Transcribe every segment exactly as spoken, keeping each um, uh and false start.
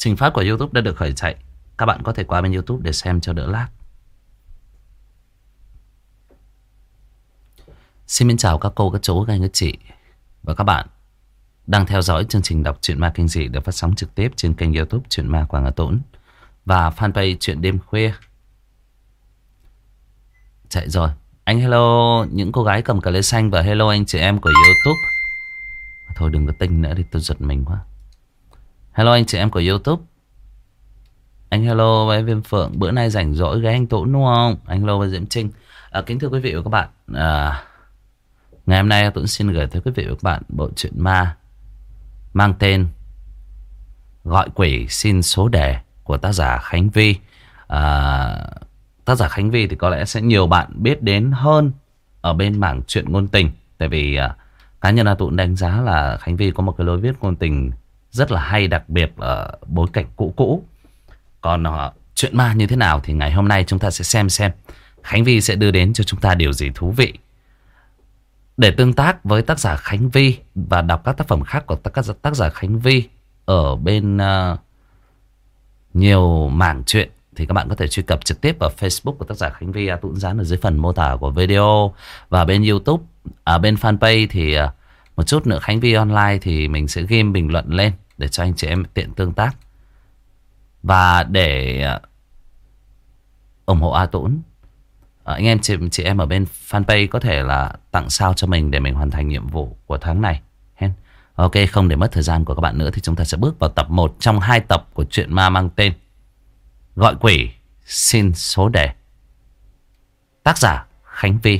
Trình phát của YouTube đã được khởi chạy. Các bạn có thể qua bên YouTube để xem cho đỡ lag. Xin mến chào các cô, các chú, các anh, các chị và các bạn đang theo dõi chương trình đọc truyện ma kinh dị được phát sóng trực tiếp trên kênh YouTube Truyện Ma Quảng Hà Tũng và fanpage Truyện Đêm Khuya. Chạy rồi. Anh hello những cô gái cầm cờ lê xanh và hello anh chị em của YouTube. Thôi đừng có tinh nữa đi, tôi giật mình quá. Hello anh chị em của YouTube. Anh hello với Viêm Phượng. Bữa nay rảnh rỗi ghé anh Tũng đúng không? Anh hello với Diễm Trinh. à, Kính thưa quý vị và các bạn, à, ngày hôm nay Tũng xin gửi tới quý vị và các bạn bộ truyện ma mang tên Gọi Quỷ Xin Số Đề của tác giả Khánh Vi. à, Tác giả Khánh Vi thì có lẽ sẽ nhiều bạn biết đến hơn ở bên mảng truyện ngôn tình. Tại vì à, cá nhân là Tũng đánh giá là Khánh Vi có một cái lối viết ngôn tình rất là hay, đặc biệt ở bối cảnh cũ cũ. Còn uh, chuyện ma như thế nào thì ngày hôm nay chúng ta sẽ xem xem Khánh Vi sẽ đưa đến cho chúng ta điều gì thú vị. Để tương tác với tác giả Khánh Vi và đọc các tác phẩm khác của các tác giả Khánh Vi ở bên uh, nhiều mảng truyện thì các bạn có thể truy cập trực tiếp vào Facebook của tác giả Khánh Vi. À, Tũng dán ở dưới phần mô tả của video. Và bên YouTube, ở bên fanpage thì uh, một chút nữa Khánh Vi online thì mình sẽ ghim bình luận lên để cho anh chị em tiện tương tác. Và để ủng hộ A Tũng, anh em chị, chị em ở bên fanpage có thể là tặng sao cho mình để mình hoàn thành nhiệm vụ của tháng này. Ok, không để mất thời gian của các bạn nữa thì chúng ta sẽ bước vào tập một trong hai tập của truyện ma mang tên Gọi Quỷ Xin Số Đề, tác giả Khánh Vi.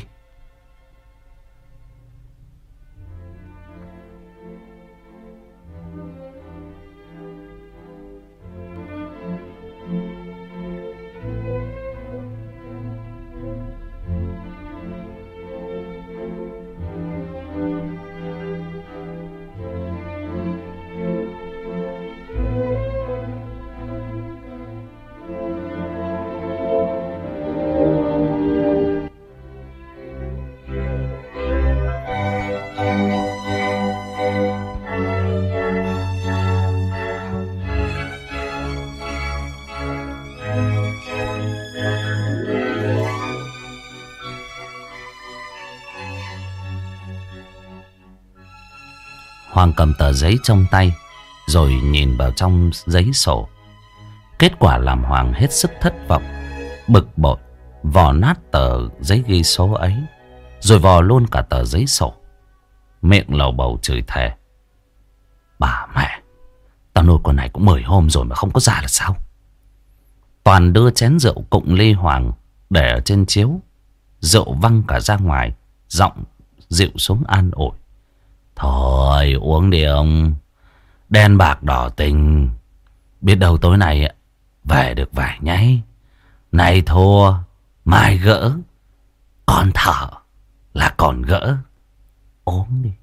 Hoàng cầm tờ giấy trong tay rồi nhìn vào trong giấy sổ. Kết quả làm Hoàng hết sức thất vọng, bực bội, vò nát tờ giấy ghi số ấy, rồi vò luôn cả tờ giấy sổ. Miệng lầu bầu chửi thề: bà mẹ, tao nuôi con này cũng mười hôm rồi mà không có ra là sao? Toàn đưa chén rượu cụng ly Hoàng để ở trên chiếu. Rượu văng cả ra ngoài, giọng dịu xuống an ủi: thôi uống đi ông, đen bạc đỏ tình, biết đâu tối nay về được vài nháy. Nay thua, mai gỡ, còn thở là còn gỡ. Uống đi.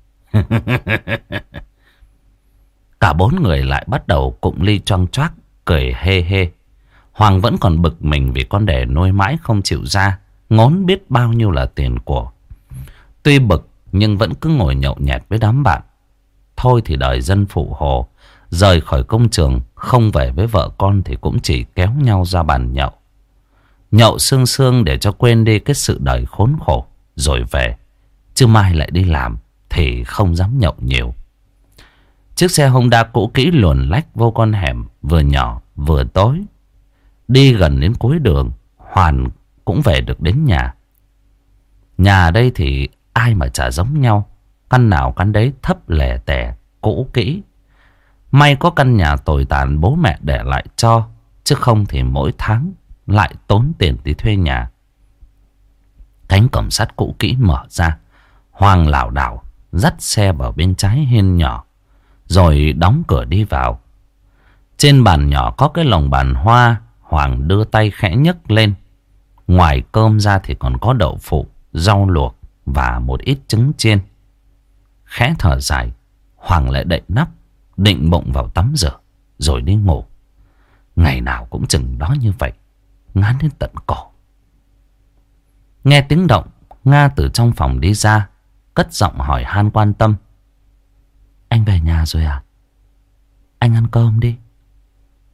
Cả bốn người lại bắt đầu cụng ly choang choác, cười hê hê. Hoàng vẫn còn bực mình vì con đẻ nuôi mãi không chịu ra, ngốn biết bao nhiêu là tiền của. Tuy bực nhưng vẫn cứ ngồi nhậu nhẹt với đám bạn. Thôi thì đời dân phụ hồ, rời khỏi công trường, không về với vợ con thì cũng chỉ kéo nhau ra bàn nhậu. Nhậu sương sương để cho quên đi cái sự đời khốn khổ rồi về. Chứ mai lại đi làm thì không dám nhậu nhiều. Chiếc xe Honda cũ kỹ luồn lách vô con hẻm vừa nhỏ vừa tối. Đi gần đến cuối đường, Hoàn cũng về được đến nhà. Nhà đây thì ai mà chả giống nhau, căn nào căn đấy thấp lẻ tẻ, cũ kỹ. May có căn nhà tồi tàn bố mẹ để lại cho, chứ không thì mỗi tháng lại tốn tiền đi thuê nhà. Cánh cổng sắt cũ kỹ mở ra, Hoàng lảo đảo dắt xe vào bên trái hiên nhỏ, rồi đóng cửa đi vào. Trên bàn nhỏ có cái lồng bàn hoa. Hoàng đưa tay khẽ nhấc lên. Ngoài cơm ra thì còn có đậu phụ, rau luộc và một ít trứng chiên. Khẽ thở dài, Hoàng lại đậy nắp, định bụng vào tắm rửa rồi đi ngủ. Ngày nào cũng chừng đó như vậy, ngán đến tận cổ. Nghe tiếng động, Nga từ trong phòng đi ra, cất giọng hỏi han quan tâm: anh về nhà rồi à? Anh ăn cơm đi.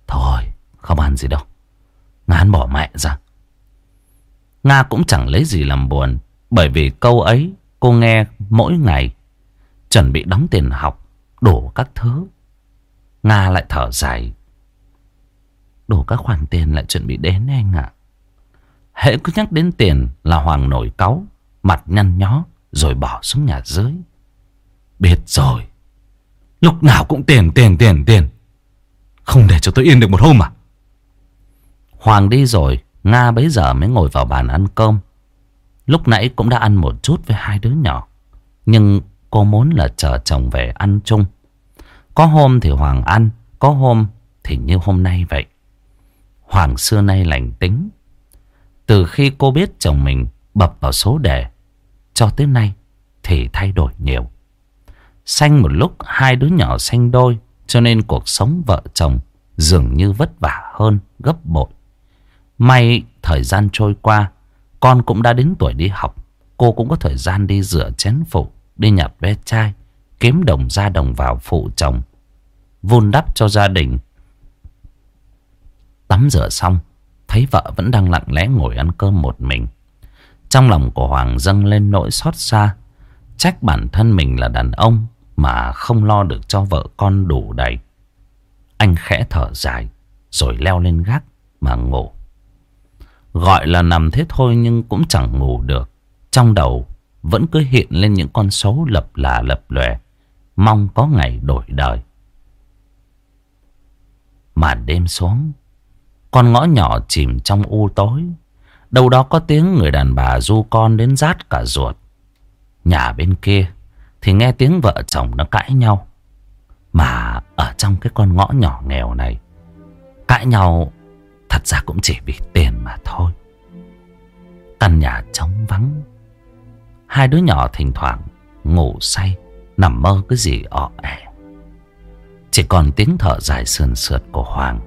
Thôi không ăn gì đâu, ngán bỏ mẹ ra. Nga cũng chẳng lấy gì làm buồn, bởi vì câu ấy cô nghe mỗi ngày. Chuẩn bị đóng tiền học, đổ các thứ. Nga lại thở dài. Đổ các khoản tiền lại chuẩn bị đến anh ạ. Hễ cứ nhắc đến tiền là Hoàng nổi cáu, mặt nhăn nhó rồi bỏ xuống nhà dưới. Biết rồi, lúc nào cũng tiền tiền tiền tiền, không để cho tôi yên được một hôm à? Hoàng đi rồi, Nga bấy giờ mới ngồi vào bàn ăn cơm. Lúc nãy cũng đã ăn một chút với hai đứa nhỏ, nhưng cô muốn là chờ chồng về ăn chung. Có hôm thì Hoàng ăn, có hôm thì như hôm nay vậy. Hoàng xưa nay lành tính. Từ khi cô biết chồng mình bập vào số đề cho tới nay thì thay đổi nhiều. Sanh một lúc hai đứa nhỏ sanh đôi, cho nên cuộc sống vợ chồng dường như vất vả hơn gấp bội. May thời gian trôi qua, con cũng đã đến tuổi đi học. Cô cũng có thời gian đi rửa chén phụ, đi nhặt ve chai, kiếm đồng ra đồng vào phụ chồng, vun đắp cho gia đình. Tắm rửa xong, thấy vợ vẫn đang lặng lẽ ngồi ăn cơm một mình. Trong lòng của Hoàng dâng lên nỗi xót xa. Trách bản thân mình là đàn ông mà không lo được cho vợ con đủ đầy. Anh khẽ thở dài rồi leo lên gác mà ngủ. Gọi là nằm thế thôi nhưng cũng chẳng ngủ được. Trong đầu vẫn cứ hiện lên những con số lập là lập lòe, mong có ngày đổi đời. Màn đêm xuống, con ngõ nhỏ chìm trong u tối. Đâu đó có tiếng người đàn bà ru con đến rát cả ruột. Nhà bên kia thì nghe tiếng vợ chồng nó cãi nhau. Mà ở trong cái con ngõ nhỏ nghèo này, cãi nhau thật ra cũng chỉ vì tiền mà thôi. Căn nhà trống vắng. Hai đứa nhỏ thỉnh thoảng ngủ say, nằm mơ cái gì ọ ẻ. Chỉ còn tiếng thở dài sườn sượt của Hoàng.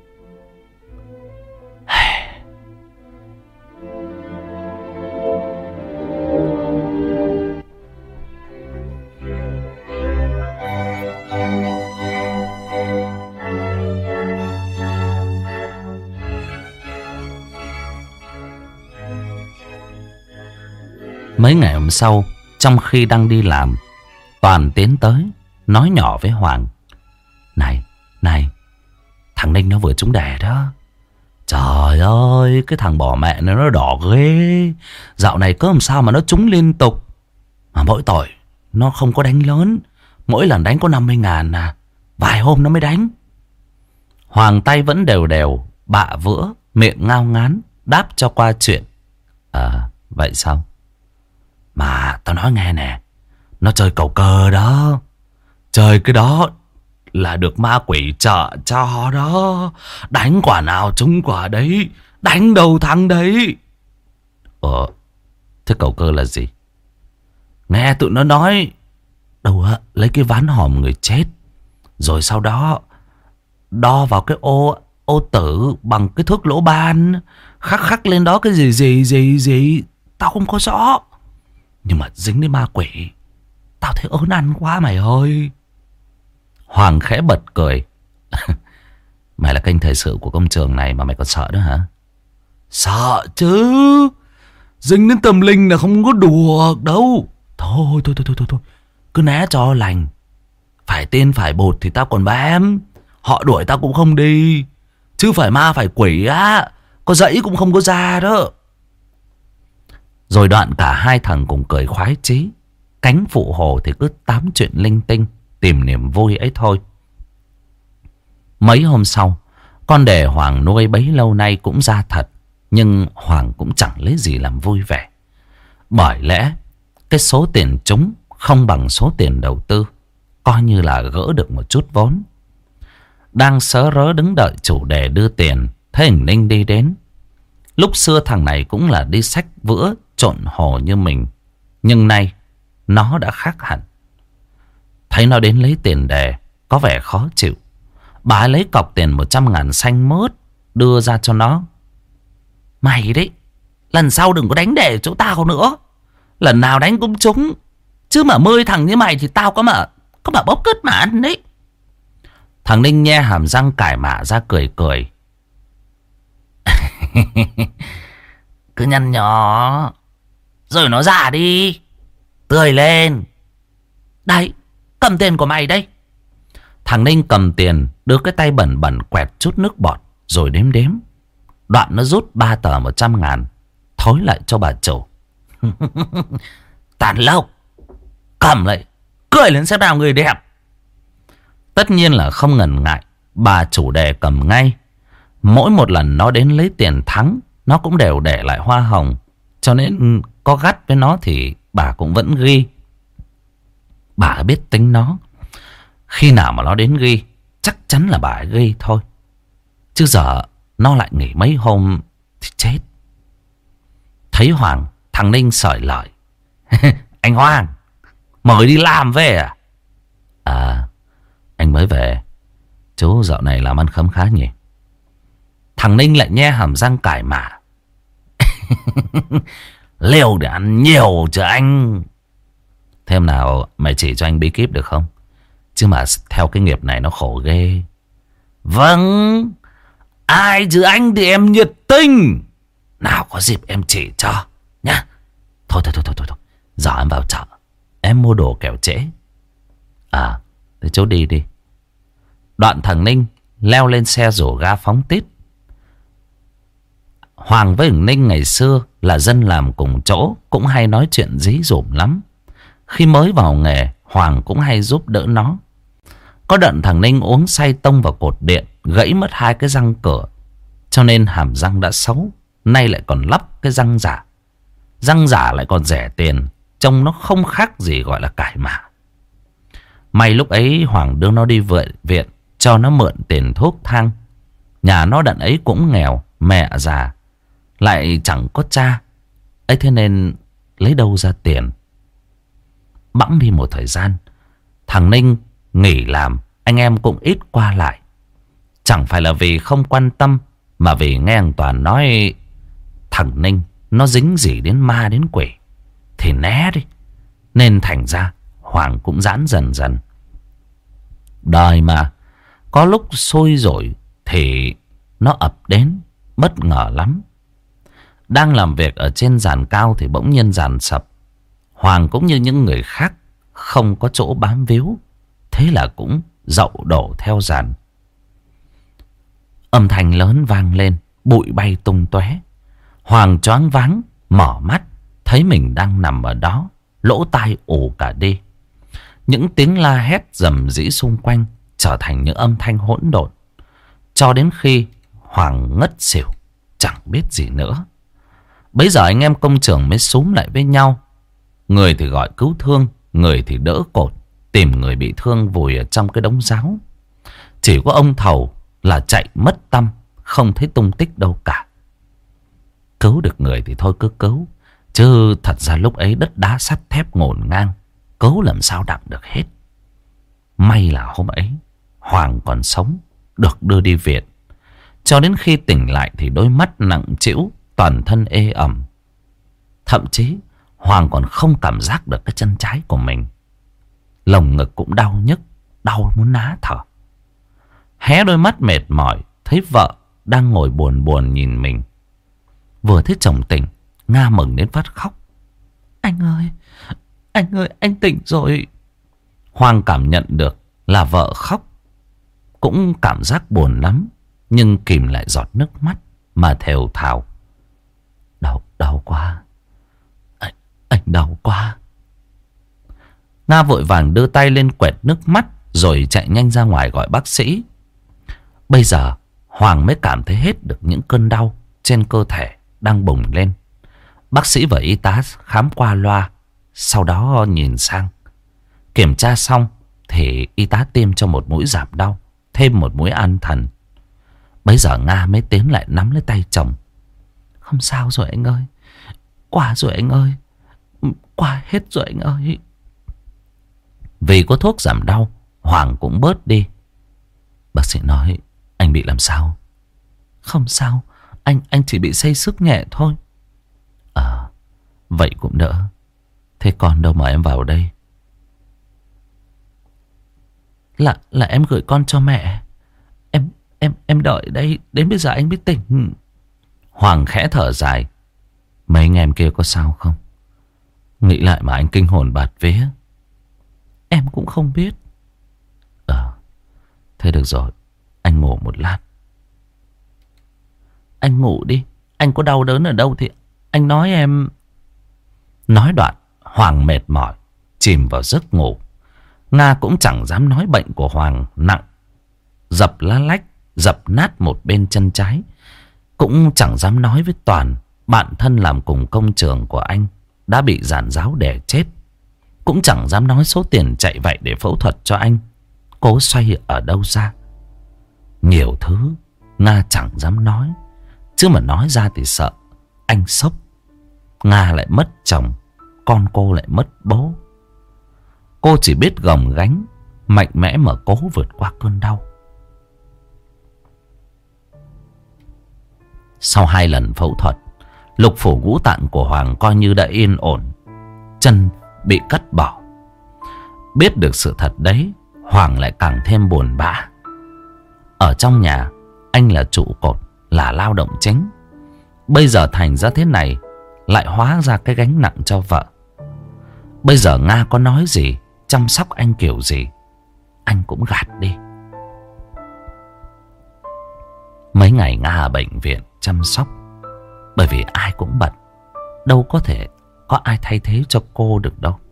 Mấy ngày hôm sau, trong khi đang đi làm, Toàn tiến tới nói nhỏ với Hoàng. Này, này, thằng Ninh nó vừa trúng đề đó. Trời ơi, cái thằng bỏ mẹ nó nó đỏ ghê. Dạo này có làm sao mà nó trúng liên tục. Mà mỗi tội nó không có đánh lớn. Mỗi lần đánh có năm mươi ngàn à. Vài hôm nó mới đánh. Hoàng tay vẫn đều đều, bạ vữa, miệng ngao ngán, đáp cho qua chuyện. À, vậy sao? Mà tao nói nghe nè, nó chơi cầu cơ đó. Chơi cái đó là được ma quỷ trợ cho đó. Đánh quả nào trúng quả đấy, đánh đầu thắng đấy. Ờ, thế cầu cơ là gì? Nghe tụi nó nói đâu á, lấy cái ván hòm người chết, rồi sau đó đo vào cái ô ô tử bằng cái thước lỗ ban, khắc khắc lên đó cái gì gì gì gì tao không có rõ. Nhưng mà dính đến ma quỷ, tao thấy ớn ăn quá mày ơi. Hoàng khẽ bật cười. Mày là kênh thời sự của công trường này mà mày còn sợ nữa hả? Sợ chứ. Dính đến tâm linh là không có đùa đâu. Thôi thôi thôi thôi thôi, thôi. Cứ né cho lành. Phải tên phải bột thì tao còn bám. Họ đuổi tao cũng không đi. Chứ phải ma phải quỷ á, có dãy cũng không có ra đó. Rồi đoạn cả hai thằng cùng cười khoái chí. Cánh phụ hồ thì cứ tám chuyện linh tinh, tìm niềm vui ấy thôi. Mấy hôm sau, con đề Hoàng nuôi bấy lâu nay cũng ra thật. Nhưng Hoàng cũng chẳng lấy gì làm vui vẻ. Bởi lẽ cái số tiền trúng không bằng số tiền đầu tư, coi như là gỡ được một chút vốn. Đang sớ rớ đứng đợi chủ đề đưa tiền, thấy hình Ninh đi đến. Lúc xưa thằng này cũng là đi xách vữa trộn hồ như mình, nhưng nay nó đã khác hẳn. Thấy nó đến lấy tiền đề, có vẻ khó chịu. Bà ấy lấy cọc tiền một trăm ngàn xanh mướt đưa ra cho nó. Mày đấy, lần sau đừng có đánh đề chỗ tao nữa. Lần nào đánh cũng trúng. Chứ mà mười thằng như mày thì tao có mà Có mà bóp cất mà ăn đấy. Thằng Ninh nhe hàm răng cải mạ ra cười cười. Cứ nhăn nhỏ rồi nó giả đi. Tươi lên. Đấy, cầm tiền của mày đây. Thằng Ninh cầm tiền, đưa cái tay bẩn bẩn quẹt chút nước bọt rồi đếm đếm. Đoạn nó rút ba tờ một trăm ngàn, thối lại cho bà chủ. Tàn lộc, cầm lại, cười lên xem nào người đẹp. Tất nhiên là không ngần ngại, bà chủ đề cầm ngay. Mỗi một lần nó đến lấy tiền thắng, nó cũng đều để lại hoa hồng. Cho nên có gắt với nó thì bà cũng vẫn ghi. Bà biết tính nó. Khi nào mà nó đến ghi, chắc chắn là bà ấy ghi thôi. Chứ giờ nó lại nghỉ mấy hôm thì chết. Thấy Hoàng, thằng Ninh sởi lời. Anh Hoàng, mới đi làm về à? À, anh mới về. Chú dạo này làm ăn khấm khá nhỉ? Thằng Ninh lại nhe hàm răng cải mạ. Liều để ăn nhiều chứ anh. Thêm nào mày chỉ cho anh bí kíp được không? Chứ mà theo cái nghiệp này nó khổ ghê. Vâng, ai chứ anh thì em nhiệt tình. Nào có dịp em chỉ cho nhá. Thôi thôi thôi thôi thôi, giờ em vào chợ, em mua đồ kẻo trễ. À, thế chú đi đi. Đoạn thằng Ninh leo lên xe rổ ga phóng tít. Hoàng với thằng Ninh ngày xưa là dân làm cùng chỗ, cũng hay nói chuyện dí dỏm lắm. Khi mới vào nghề, Hoàng cũng hay giúp đỡ nó. Có đợt thằng Ninh uống say tông vào cột điện, gãy mất hai cái răng cửa. Cho nên hàm răng đã xấu, nay lại còn lắp cái răng giả. Răng giả lại còn rẻ tiền, trông nó không khác gì gọi là cải mạ. May lúc ấy Hoàng đưa nó đi viện, cho nó mượn tiền thuốc thang. Nhà nó đợt ấy cũng nghèo, mẹ già, lại chẳng có cha ấy, thế nên lấy đâu ra tiền. Bẵng đi một thời gian, thằng Ninh nghỉ làm, anh em cũng ít qua lại. Chẳng phải là vì không quan tâm, mà vì nghe anh Toàn nói thằng Ninh nó dính gì đến ma đến quỷ thì né đi. Nên thành ra Hoàng cũng giãn dần dần. Đời mà, có lúc sôi rồi thì nó ập đến, bất ngờ lắm. Đang làm việc ở trên giàn cao thì bỗng nhiên giàn sập. Hoàng cũng như những người khác, không có chỗ bám víu, thế là cũng dậu đổ theo giàn. Âm thanh lớn vang lên, bụi bay tung tóe. Hoàng choáng váng, mở mắt, thấy mình đang nằm ở đó, lỗ tai ù cả đi. Những tiếng la hét rầm rĩ xung quanh trở thành những âm thanh hỗn độn, cho đến khi Hoàng ngất xỉu, chẳng biết gì nữa. Bấy giờ anh em công trường mới xúm lại với nhau. Người thì gọi cứu thương, người thì đỡ cột, tìm người bị thương vùi ở trong cái đống ráo. Chỉ có ông Thầu là chạy mất tăm, không thấy tung tích đâu cả. Cứu được người thì thôi cứ cứu, chứ thật ra lúc ấy đất đá sắt thép ngổn ngang, cứu làm sao đặng được hết. May là hôm ấy Hoàng còn sống, được đưa đi viện. Cho đến khi tỉnh lại thì đôi mắt nặng trĩu, toàn thân ê ẩm. Thậm chí Hoàng còn không cảm giác được cái chân trái của mình. Lồng ngực cũng đau nhức, đau muốn ná thở. Hé đôi mắt mệt mỏi, thấy vợ đang ngồi buồn buồn nhìn mình. Vừa thấy chồng tỉnh, Nga mừng đến phát khóc. Anh ơi, anh ơi, anh tỉnh rồi. Hoàng cảm nhận được là vợ khóc, cũng cảm giác buồn lắm, nhưng kìm lại giọt nước mắt mà thều thào. Đau, đau quá. Anh, anh đau quá. Nga vội vàng đưa tay lên quẹt nước mắt, rồi chạy nhanh ra ngoài gọi bác sĩ. Bây giờ Hoàng mới cảm thấy hết được những cơn đau trên cơ thể đang bùng lên. Bác sĩ và y tá khám qua loa, sau đó nhìn sang. Kiểm tra xong thì y tá tiêm cho một mũi giảm đau, thêm một mũi an thần. Bây giờ Nga mới tiến lại nắm lấy tay chồng. Không sao rồi anh ơi, qua rồi anh ơi, qua hết rồi anh ơi. Vì có thuốc giảm đau, Hoàng cũng bớt đi. Bác sĩ nói anh bị làm sao? Không sao, anh anh chỉ bị say sức nhẹ thôi. À, vậy cũng đỡ. Thế còn đâu mà em vào đây? Là là em gửi con cho mẹ. Em em em đợi đây đến bây giờ anh mới tỉnh. Hoàng khẽ thở dài. Mấy anh em kia có sao không? Nghĩ lại mà anh kinh hồn bạt vía. Em cũng không biết. Ờ, thế được rồi, anh ngủ một lát. Anh ngủ đi. Anh có đau đớn ở đâu thì anh nói em. Nói đoạn, Hoàng mệt mỏi chìm vào giấc ngủ. Nga cũng chẳng dám nói bệnh của Hoàng nặng, dập lá lách, dập nát một bên chân trái. Cũng chẳng dám nói với Toàn, bạn thân làm cùng công trường của anh, đã bị giàn giáo đè chết. Cũng chẳng dám nói số tiền chạy vậy để phẫu thuật cho anh cố xoay ở đâu ra. Nhiều thứ Nga chẳng dám nói, chứ mà nói ra thì sợ anh sốc. Nga lại mất chồng, con cô lại mất bố. Cô chỉ biết gồng gánh, mạnh mẽ mà cố vượt qua cơn đau. Sau hai lần phẫu thuật, lục phủ ngũ tạng của Hoàng coi như đã yên ổn. Chân bị cắt bỏ. Biết được sự thật đấy, Hoàng lại càng thêm buồn bã. Ở trong nhà, anh là trụ cột, là lao động chính. Bây giờ thành ra thế này, lại hóa ra cái gánh nặng cho vợ. Bây giờ Nga có nói gì, chăm sóc anh kiểu gì, anh cũng gạt đi. Mấy ngày Nga ở bệnh viện chăm sóc, bởi vì ai cũng bận, đâu có thể có ai thay thế cho cô được đâu.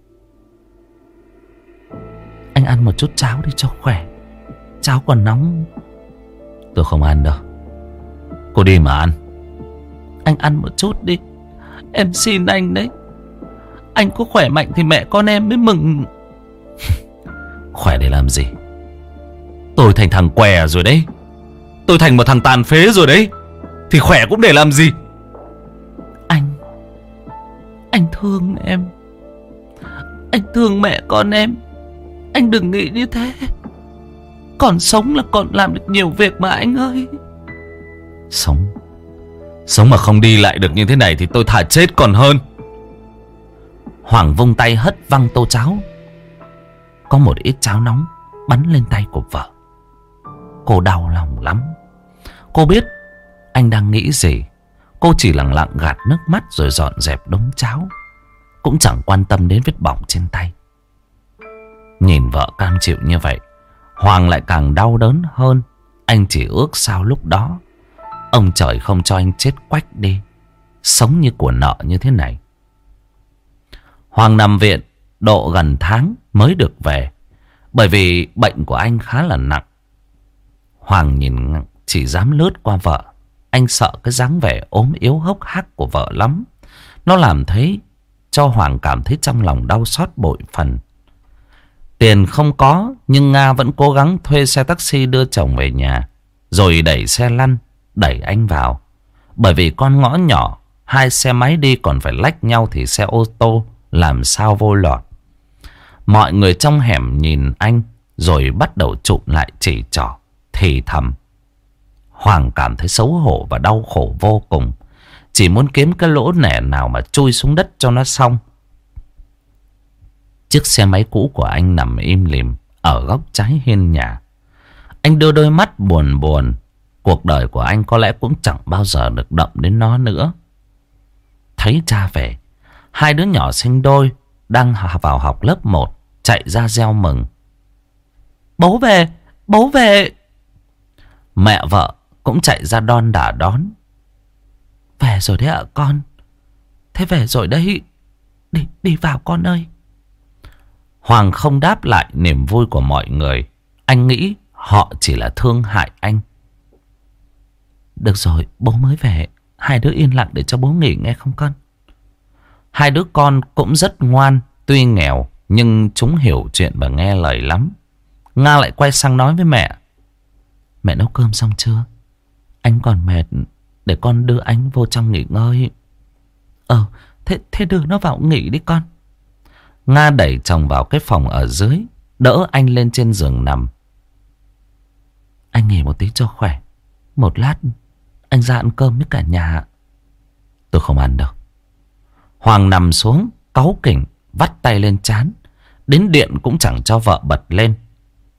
Anh ăn một chút cháo đi cho khỏe, cháo còn nóng. Tôi không ăn đâu, cô đi mà ăn. Anh ăn một chút đi, em xin anh đấy. Anh có khỏe mạnh thì mẹ con em mới mừng. Khỏe để làm gì? Tôi thành thằng què rồi đấy. Tôi thành một thằng tàn phế rồi đấy. Thì khỏe cũng để làm gì? Anh Anh thương em. Anh thương mẹ con em. Anh đừng nghĩ như thế. Còn sống là còn làm được nhiều việc mà anh ơi. Sống Sống mà không đi lại được như thế này thì tôi thà chết còn hơn. Hoàng vung tay hất văng tô cháo. Có một ít cháo nóng bắn lên tay của vợ. Cô đau lòng lắm. Cô biết anh đang nghĩ gì. Cô chỉ lặng lặng gạt nước mắt rồi dọn dẹp đống cháo, cũng chẳng quan tâm đến vết bỏng trên tay. Nhìn vợ cam chịu như vậy, Hoàng lại càng đau đớn hơn. Anh chỉ ước sao lúc đó ông trời không cho anh chết quách đi, sống như của nợ như thế này. Hoàng nằm viện độ gần tháng mới được về, bởi vì bệnh của anh khá là nặng. Hoàng nhìn chỉ dám lướt qua vợ. Anh sợ cái dáng vẻ ốm yếu hốc hác của vợ lắm. Nó làm thấy cho Hoàng cảm thấy trong lòng đau xót bội phần. Tiền không có, nhưng Nga vẫn cố gắng thuê xe taxi đưa chồng về nhà, rồi đẩy xe lăn đẩy anh vào. Bởi vì con ngõ nhỏ, hai xe máy đi còn phải lách nhau thì xe ô tô làm sao vô lọt. Mọi người trong hẻm nhìn anh rồi bắt đầu chụm lại chỉ trỏ, thì thầm. Hoàng cảm thấy xấu hổ và đau khổ vô cùng. Chỉ muốn kiếm cái lỗ nẻ nào mà chui xuống đất cho nó xong. Chiếc xe máy cũ của anh nằm im lìm ở góc trái hiên nhà. Anh đưa đôi mắt buồn buồn. Cuộc đời của anh có lẽ cũng chẳng bao giờ được động đến nó nữa. Thấy cha về, hai đứa nhỏ sinh đôi đang vào học lớp một chạy ra reo mừng. Bố về, bố về. Mẹ vợ cũng chạy ra đon đả đón. Về rồi đấy ạ con. Thế về rồi đấy. Đi, đi vào con ơi. Hoàng không đáp lại niềm vui của mọi người. Anh nghĩ họ chỉ là thương hại anh. Được rồi, bố mới về. Hai đứa yên lặng để cho bố nghỉ nghe không con? Hai đứa con cũng rất ngoan. Tuy nghèo nhưng chúng hiểu chuyện và nghe lời lắm. Nga lại quay sang nói với mẹ. Mẹ nấu cơm xong chưa? Anh còn mệt, để con đưa anh vô trong nghỉ ngơi. Ờ, thế, thế đưa nó vào nghỉ đi con. Nga đẩy chồng vào cái phòng ở dưới, đỡ anh lên trên giường nằm. Anh nghỉ một tí cho khỏe. Một lát anh ra ăn cơm với cả nhà. Tôi không ăn đâu. Hoàng nằm xuống cáu kỉnh, vắt tay lên trán. Đến điện cũng chẳng cho vợ bật lên.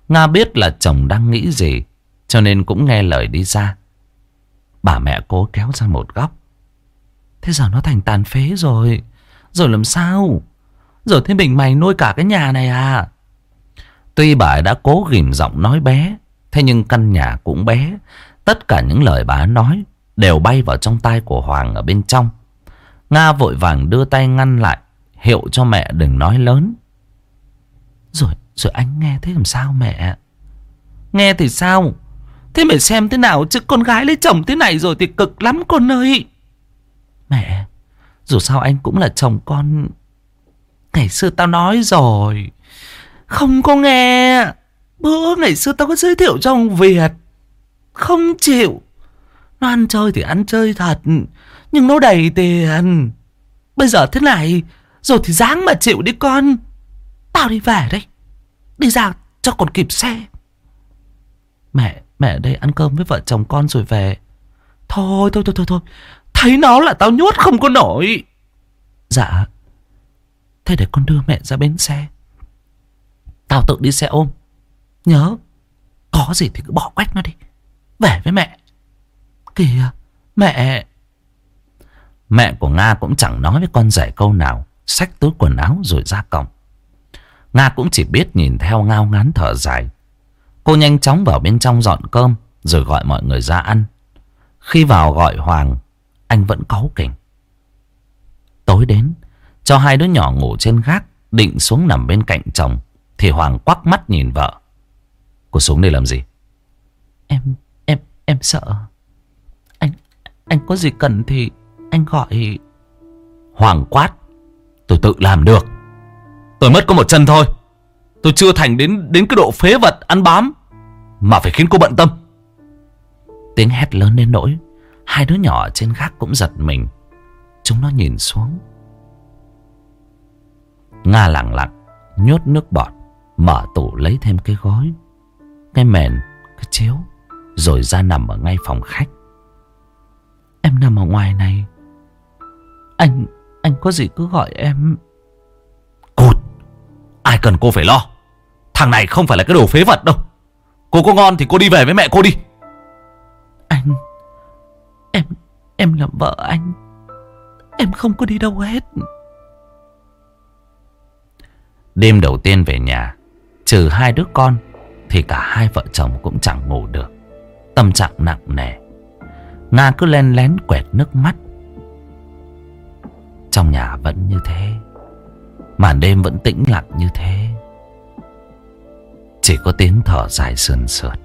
Nga biết là chồng đang nghĩ gì, cho nên cũng nghe lời đi ra. Bà mẹ cố kéo ra một góc. Thế giờ nó thành tàn phế rồi. Rồi làm sao? Rồi thế mình mày nuôi cả cái nhà này à? Tuy bà ấy đã cố ghim giọng nói bé, thế nhưng căn nhà cũng bé. Tất cả những lời bà nói đều bay vào trong tai của Hoàng ở bên trong. Nga vội vàng đưa tay ngăn lại, hiệu cho mẹ đừng nói lớn. Rồi, rồi anh nghe thế làm sao mẹ? Nghe thì sao? Thế mày xem thế nào chứ, con gái lấy chồng thế này rồi thì cực lắm con ơi. Mẹ, dù sao anh cũng là chồng con. Ngày xưa tao nói rồi, không có nghe. Bữa ngày xưa tao có giới thiệu cho ông Việt, không chịu. Nó ăn chơi thì ăn chơi thật, nhưng nó đầy tiền. Bây giờ thế này rồi thì dáng mà chịu đi con. Tao đi về đây, đi ra cho còn kịp xe. Mẹ, mẹ ở đây ăn cơm với vợ chồng con rồi về. Thôi thôi thôi thôi thôi, thấy nó là tao nhốt không có nổi. Dạ. Thế để con đưa mẹ ra bến xe, tao tự đi xe ôm. Nhớ, có gì thì cứ bỏ quách nó đi. Về với mẹ. Kìa, mẹ. Mẹ của Nga cũng chẳng nói với con rể câu nào, xách túi quần áo rồi ra cổng. Nga cũng chỉ biết nhìn theo ngao ngán thở dài. Cô nhanh chóng vào bên trong dọn cơm, rồi gọi mọi người ra ăn. Khi vào gọi Hoàng, anh vẫn cáu kỉnh. Tối đến, cho hai đứa nhỏ ngủ trên gác, định xuống nằm bên cạnh chồng, thì Hoàng quắc mắt nhìn vợ. Cô xuống đây làm gì? Em, em, em sợ. Anh, anh có gì cần thì anh gọi. Hoàng quát. Tôi tự làm được. Tôi mất có một chân thôi. Tôi chưa thành đến đến cái độ phế vật ăn bám mà phải khiến cô bận tâm. Tiếng hét lớn đến nỗi hai đứa nhỏ trên gác cũng giật mình. Chúng nó nhìn xuống. Nga lặng lặng nhốt nước bọt, mở tủ lấy thêm cái gối, cái mền, cái chiếu, rồi ra nằm ở ngay phòng khách. Em nằm ở ngoài này. Anh, anh có gì cứ gọi em. Cút. Ai cần cô phải lo. Thằng này không phải là cái đồ phế vật đâu. Cô có ngon thì cô đi về với mẹ cô đi. Anh, Em, em là vợ anh. Em không có đi đâu hết. Đêm đầu tiên về nhà, trừ hai đứa con thì cả hai vợ chồng cũng chẳng ngủ được. Tâm trạng nặng nề. Nga cứ len lén quẹt nước mắt. Trong nhà vẫn như thế, màn đêm vẫn tĩnh lặng như thế. Chỉ có tiếng thở dài sườn sượt.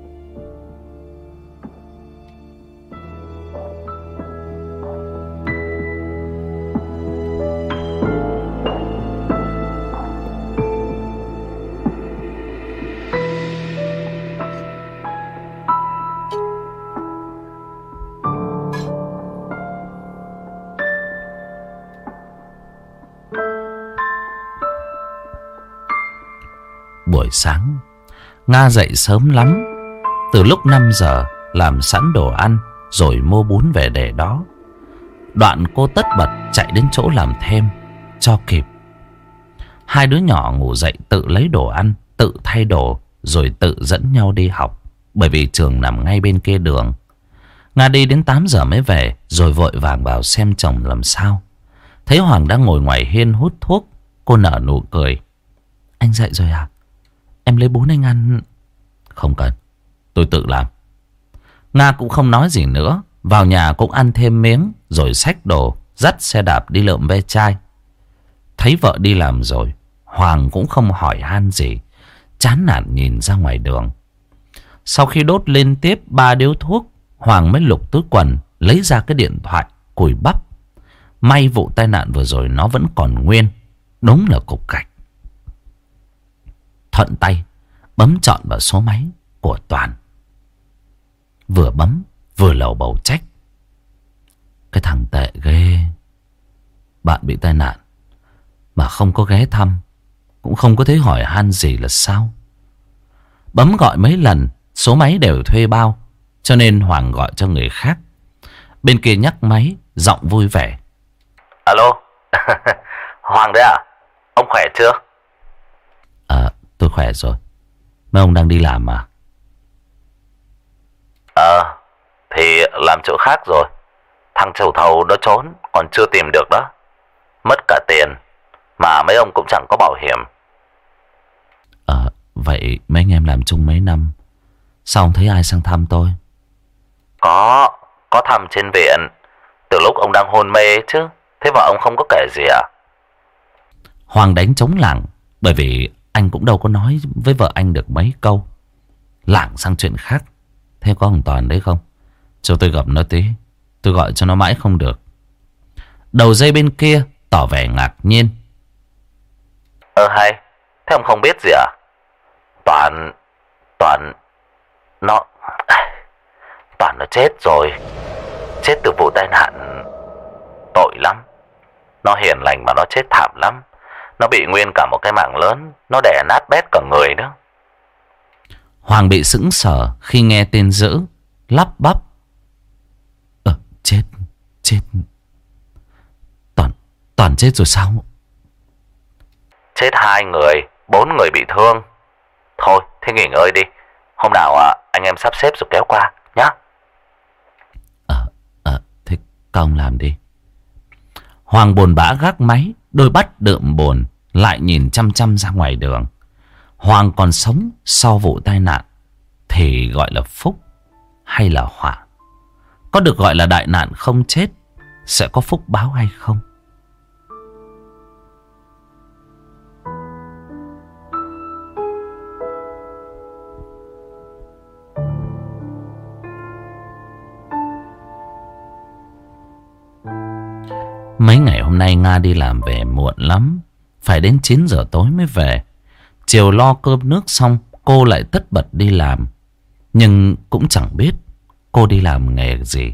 Buổi sáng, Nga dậy sớm lắm. Từ lúc năm giờ làm sẵn đồ ăn, rồi mua bún về để đó. Đoạn cô tất bật chạy đến chỗ làm thêm cho kịp. Hai đứa nhỏ ngủ dậy tự lấy đồ ăn, tự thay đồ, rồi tự dẫn nhau đi học, bởi vì trường nằm ngay bên kia đường. Nga đi đến tám giờ mới về, rồi vội vàng vào xem chồng làm sao. Thấy Hoàng đang ngồi ngoài hiên hút thuốc, cô nở nụ cười. Anh dậy rồi à? Em lấy bún anh ăn. Không cần, tôi tự làm. Nga cũng không nói gì nữa. Vào nhà cũng ăn thêm miếng, rồi xách đồ, dắt xe đạp đi lượm ve chai. Thấy vợ đi làm rồi, Hoàng cũng không hỏi han gì, chán nản nhìn ra ngoài đường. Sau khi đốt liên tiếp ba điếu thuốc, Hoàng mới lục túi quần, lấy ra cái điện thoại, cùi bắp. May vụ tai nạn vừa rồi nó vẫn còn nguyên. Đúng là cục gạch. Thuận tay bấm chọn vào số máy của Toàn. Vừa bấm vừa lầu bầu trách. Cái thằng tệ ghê. Bạn bị tai nạn mà không có ghé thăm, cũng không có thấy hỏi han gì là sao. Bấm gọi mấy lần, số máy đều thuê bao, cho nên Hoàng gọi cho người khác. Bên kia nhắc máy, giọng vui vẻ. Alo. Hoàng đấy à? Ông khỏe chưa? À, tôi khỏe rồi. Mấy ông đang đi làm à? Ờ, thì làm chỗ khác rồi. Thằng chủ thầu đó trốn, còn chưa tìm được đó. Mất cả tiền, mà mấy ông cũng chẳng có bảo hiểm. Ờ, vậy mấy anh em làm chung mấy năm, sao không thấy ai sang thăm tôi? Có, có thăm trên viện, từ lúc ông đang hôn mê chứ. Thế mà ông không có kể gì à? Hoàng đánh trống lảng, bởi vì anh cũng đâu có nói với vợ anh được mấy câu. Lảng sang chuyện khác. Thế có thằng Toàn đấy không? Cho tôi gặp nó tí. Tôi gọi cho nó mãi không được. Đầu dây bên kia tỏ vẻ ngạc nhiên. Ờ hay, thế ông không biết gì à? Toàn, Toàn, nó, Toàn nó chết rồi. Chết từ vụ tai nạn. Tội lắm. Nó hiền lành mà nó chết thảm lắm. Nó bị nguyên cả một cái mảng lớn. Nó đè nát bét cả người nữa. Hoàng bị sững sờ khi nghe tên dữ, lắp bắp. Ờ, chết, chết. Toàn, Toàn chết rồi sao? Chết hai người, bốn người bị thương. Thôi, thế nghỉ ngơi đi. Hôm nào à, anh em sắp xếp rồi kéo qua nhá. Ờ, ờ, thế các ông làm đi. Hoàng buồn bã gác máy, đôi mắt đượm buồn, lại nhìn chăm chăm ra ngoài đường. Hoàng còn sống sau vụ tai nạn thì gọi là phúc hay là họa? Có được gọi là đại nạn không chết sẽ có phúc báo hay không? Mấy ngày hôm nay Nga đi làm về muộn lắm, phải đến chín giờ tối mới về. Chiều lo cơm nước xong, cô lại tất bật đi làm. Nhưng cũng chẳng biết cô đi làm nghề gì.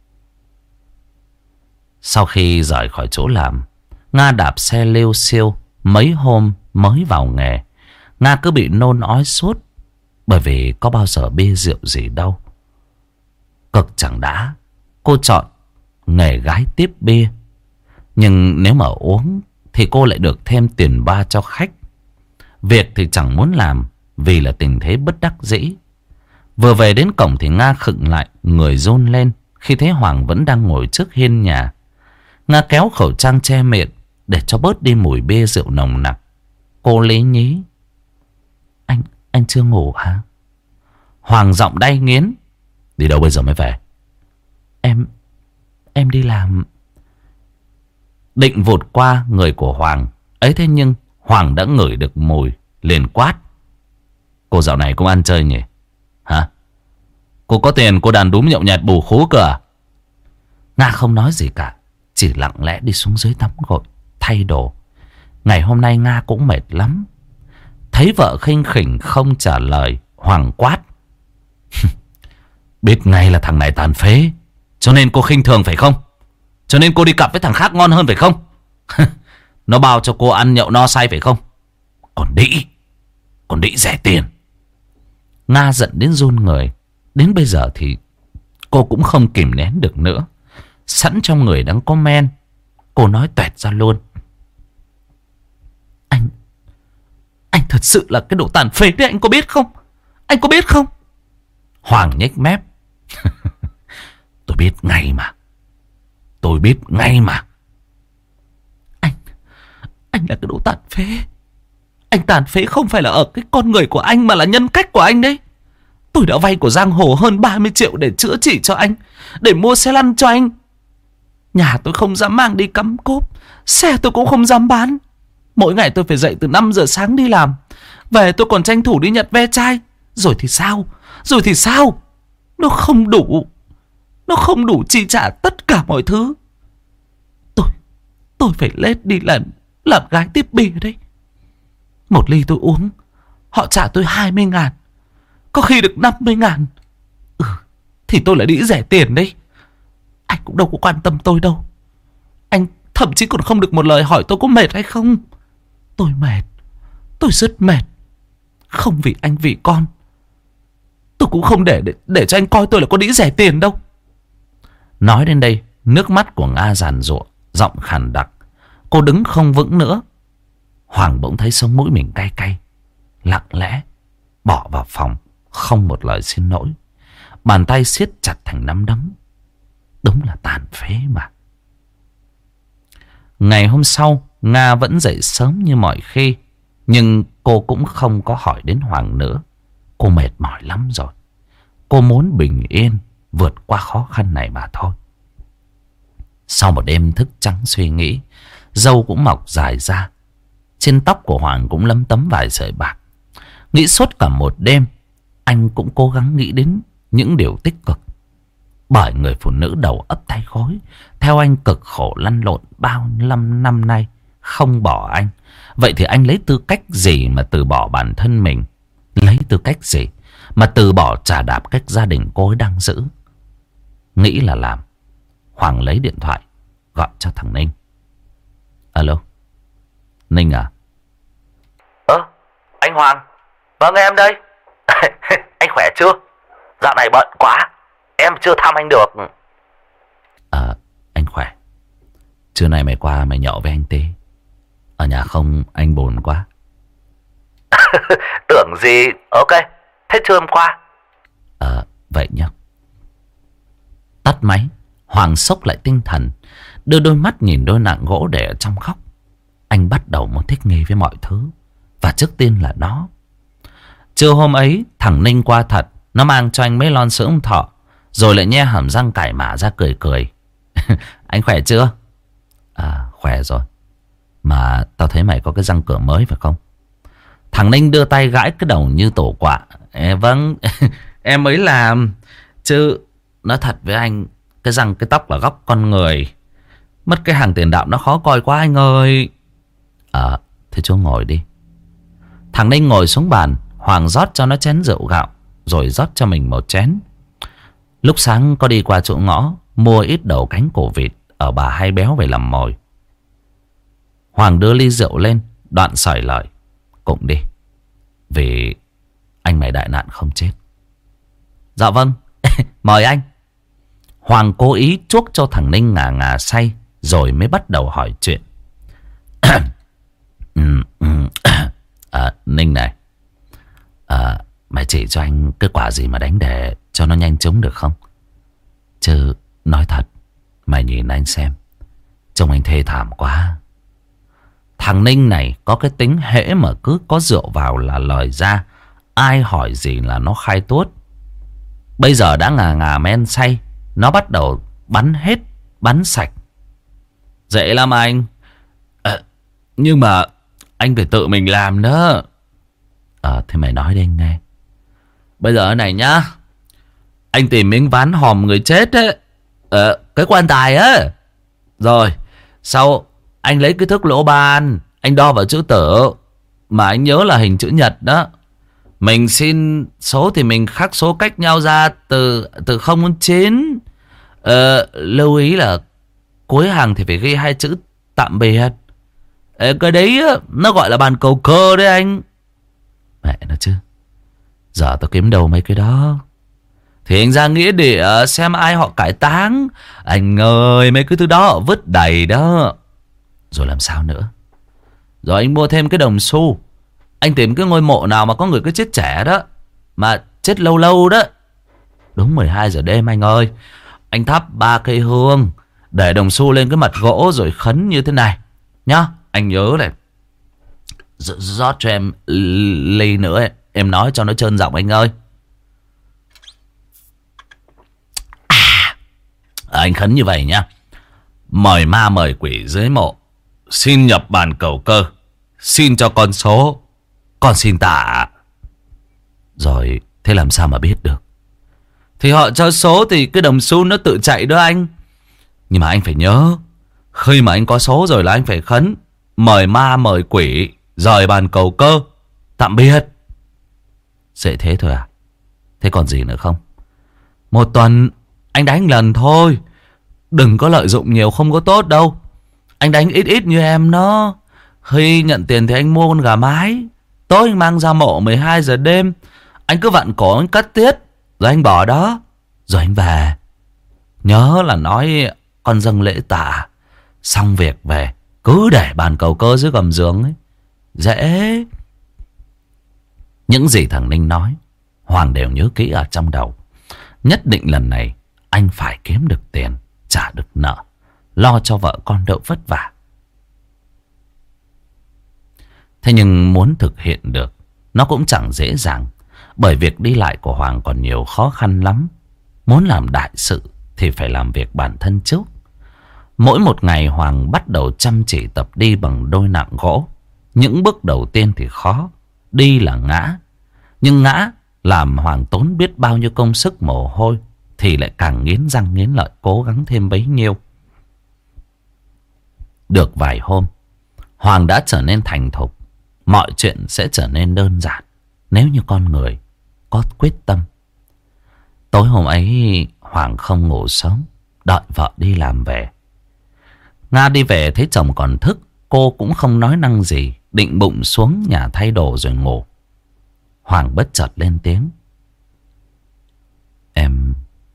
Sau khi rời khỏi chỗ làm, Nga đạp xe liêu xiêu. Mấy hôm mới vào nghề, Nga cứ bị nôn ói suốt. Bởi vì có bao giờ bia rượu gì đâu. Cực chẳng đã, cô chọn nghề gái tiếp bia. Nhưng nếu mà uống thì cô lại được thêm tiền ba cho khách. Việc thì chẳng muốn làm vì là tình thế bất đắc dĩ. Vừa về đến cổng thì Nga khựng lại, người run lên khi thấy Hoàng vẫn đang ngồi trước hiên nhà. Nga kéo khẩu trang che miệng để cho bớt đi mùi bia rượu nồng nặc. Cô lý nhí. Anh, anh chưa ngủ hả? Hoàng giọng đay nghiến. Đi đâu bây giờ mới về? Em, em đi làm. Định vụt qua người của Hoàng ấy, thế nhưng Hoàng đã ngửi được mùi, liền quát. Cô dạo này cũng ăn chơi nhỉ? Hả? Cô có tiền cô đàn đúm nhậu nhẹt bù khú cơ à? Nga không nói gì cả, chỉ lặng lẽ đi xuống dưới tắm gội, thay đồ. Ngày hôm nay Nga cũng mệt lắm. Thấy vợ khinh khỉnh không trả lời, Hoàng quát. Biết ngay là thằng này tàn phế, cho nên cô khinh thường phải không? Cho nên cô đi cặp với thằng khác ngon hơn phải không? Nó bao cho cô ăn nhậu no say phải không? Còn đĩ, còn đĩ rẻ tiền. Nga giận đến run người. Đến bây giờ thì cô cũng không kìm nén được nữa. Sẵn trong người đang có men, cô nói toẹt ra luôn. Anh, anh thật sự là cái đồ tàn phế đấy, anh có biết không? Anh có biết không? Hoàng nhếch mép. Tôi biết ngay mà. Tôi biết ngay mà. Anh, anh là cái đồ tàn phế. Anh tàn phế không phải là ở cái con người của anh, mà là nhân cách của anh đấy. Tôi đã vay của giang hồ hơn ba mươi triệu để chữa trị cho anh, để mua xe lăn cho anh. Nhà tôi không dám mang đi cắm cốp, xe tôi cũng không dám bán. Mỗi ngày tôi phải dậy từ năm giờ sáng đi làm, về tôi còn tranh thủ đi nhặt ve chai. Rồi thì sao? Rồi thì sao? Nó không đủ. Nó không đủ chi trả tất cả mọi thứ. Tôi Tôi phải lết đi làm Làm gái tiếp bia đấy. Một ly tôi uống, họ trả tôi hai mươi ngàn, có khi được năm mươi ngàn. Ừ, thì tôi là đĩ rẻ tiền đấy. Anh cũng đâu có quan tâm tôi đâu. Anh thậm chí còn không được một lời hỏi tôi có mệt hay không. Tôi mệt, tôi rất mệt. Không vì anh vì con. Tôi cũng không để, để để cho anh coi tôi là có đĩ rẻ tiền đâu. Nói đến đây, nước mắt của Nga giàn giụa, giọng khàn đặc. Cô đứng không vững nữa. Hoàng bỗng thấy sống mũi mình cay cay, lặng lẽ bỏ vào phòng, không một lời xin lỗi. Bàn tay siết chặt thành nắm đấm. Đúng là tàn phế mà. Ngày hôm sau, Nga vẫn dậy sớm như mọi khi. Nhưng cô cũng không có hỏi đến Hoàng nữa. Cô mệt mỏi lắm rồi. Cô muốn bình yên vượt qua khó khăn này mà thôi. Sau một đêm thức trắng suy nghĩ, râu cũng mọc dài ra. Trên tóc của Hoàng cũng lấm tấm vài sợi bạc. Nghĩ suốt cả một đêm, anh cũng cố gắng nghĩ đến những điều tích cực. Bởi người phụ nữ đầu ấp tay gối, theo anh cực khổ lăn lộn bao năm năm nay, không bỏ anh. Vậy thì anh lấy tư cách gì mà từ bỏ bản thân mình? Lấy tư cách gì mà từ bỏ trà đạp cách gia đình cô ấy đang giữ? Nghĩ là làm. Hoàng lấy điện thoại gọi cho thằng Ninh. Alo, Ninh à? Ơ, anh Hoàng. Vâng, em đây. Anh khỏe chưa? Dạo này bận quá, em chưa thăm anh được. À, anh khỏe. Trưa nay mày qua mày nhậu với anh Tê. Ở nhà không, anh buồn quá. Tưởng gì. Ok, thế trưa hôm qua. Ờ, vậy nhá. Tắt máy, Hoàng sốc lại tinh thần, đưa đôi mắt nhìn đôi nạng gỗ để ở trong khóc. Anh bắt đầu muốn thích nghi với mọi thứ, và trước tiên là nó. Trưa hôm ấy, thằng Ninh qua thật. Nó mang cho anh mấy lon sữa ông Thọ, rồi lại nhe hàm răng cải mả ra cười cười. Anh khỏe chưa? À, khỏe rồi. Mà tao thấy mày có cái răng cửa mới phải không? Thằng Ninh đưa tay gãi cái đầu như tổ quạ. Ê, vâng, em mới làm. Chứ nói thật với anh, cái răng cái tóc là góc con người. Mất cái hàng tiền đạo nó khó coi quá anh ơi. À, thế chú ngồi đi. Thằng Ninh ngồi xuống bàn. Hoàng rót cho nó chén rượu gạo, rồi rót cho mình một chén. Lúc sáng có đi qua chỗ ngõ, mua ít đầu cánh cổ vịt ở bà Hai Béo về làm mồi. Hoàng đưa ly rượu lên, đoạn sỏi lời. Cũng đi, vì anh mày đại nạn không chết. Dạ vâng. Mời anh. Hoàng cố ý chuốc cho thằng Ninh ngà ngà say, rồi mới bắt đầu hỏi chuyện. À, Ninh này, à, mày chỉ cho anh cái quả gì mà đánh để cho nó nhanh trúng được không? Chứ nói thật, mày nhìn anh xem, trông anh thê thảm quá. Thằng Ninh này có cái tính hễ mà cứ có rượu vào là lời ra. Ai hỏi gì là nó khai tuốt. Bây giờ đã ngà ngà men say, nó bắt đầu bắn hết, bắn sạch. Dễ lắm anh. À, nhưng mà anh phải tự mình làm đó. Ờ, thế mày nói đi anh nghe. Bây giờ này nhá, anh tìm miếng ván hòm người chết ấy, ờ, cái quan tài á. Rồi sau anh lấy cái thước lỗ ban, anh đo vào chữ tử, mà anh nhớ là hình chữ nhật đó. Mình xin số thì mình khắc số cách nhau ra từ từ không đến chín. Ờ, lưu ý là cuối hàng thì phải ghi hai chữ tạm biệt. Ờ, cái đấy nó gọi là bàn cầu cơ đấy anh. Mẹ nó chứ, giờ tao kiếm đâu mấy cái đó. Thì anh ra nghĩa địa xem ai họ cải táng. Anh ơi, mấy cái thứ đó họ vứt đầy đó. Rồi làm sao nữa? Rồi anh mua thêm cái đồng xu. Anh tìm cái ngôi mộ nào mà có người cứ chết trẻ đó, mà chết lâu lâu đó. Đúng mười hai giờ đêm anh ơi, anh thắp ba cây hương, để đồng xu lên cái mặt gỗ rồi khấn như thế này nhá. Anh nhớ này, rót cho em ly nữa, em nói cho nó trơn giọng anh ơi. À, anh khấn như vậy nhá. Mời ma mời quỷ dưới mộ, xin nhập bàn cầu cơ, xin cho con số, con xin tạ. Rồi thế làm sao mà biết được? Thì họ cho số thì cái đồng xu nó tự chạy đó anh. Nhưng mà anh phải nhớ, khi mà anh có số rồi là anh phải khấn mời ma mời quỷ, rời bàn cầu cơ, tạm biệt. Dễ thế thôi à? Thế còn gì nữa không? Một tuần anh đánh lần thôi, đừng có lợi dụng nhiều không có tốt đâu. Anh đánh ít ít như em nó. Khi nhận tiền thì anh mua con gà mái, tối anh mang ra mộ mười hai giờ đêm. Anh cứ vặn cổ anh cắt tiết, rồi anh bỏ đó, rồi anh về. Nhớ là nói con dâng lễ tạ, xong việc về cứ để bàn cầu cơ dưới gầm giường ấy. Dễ. Những gì thằng Ninh nói Hoàng đều nhớ kỹ ở trong đầu. Nhất định lần này anh phải kiếm được tiền, trả được nợ, lo cho vợ con đỡ vất vả. Thế nhưng muốn thực hiện được nó cũng chẳng dễ dàng, bởi việc đi lại của Hoàng còn nhiều khó khăn lắm. Muốn làm đại sự thì phải làm việc bản thân trước. Mỗi một ngày Hoàng bắt đầu chăm chỉ tập đi bằng đôi nặng gỗ. Những bước đầu tiên thì khó, đi là ngã. Nhưng ngã làm Hoàng tốn biết bao nhiêu công sức mồ hôi, thì lại càng nghiến răng nghiến lợi cố gắng thêm bấy nhiêu. Được vài hôm, Hoàng đã trở nên thành thục. Mọi chuyện sẽ trở nên đơn giản nếu như con người có quyết tâm. Tối hôm ấy Hoàng không ngủ sớm, đợi vợ đi làm về. Nga đi về thấy chồng còn thức, cô cũng không nói năng gì, định bụng xuống nhà thay đồ rồi ngủ. Hoàng bất chợt lên tiếng. Em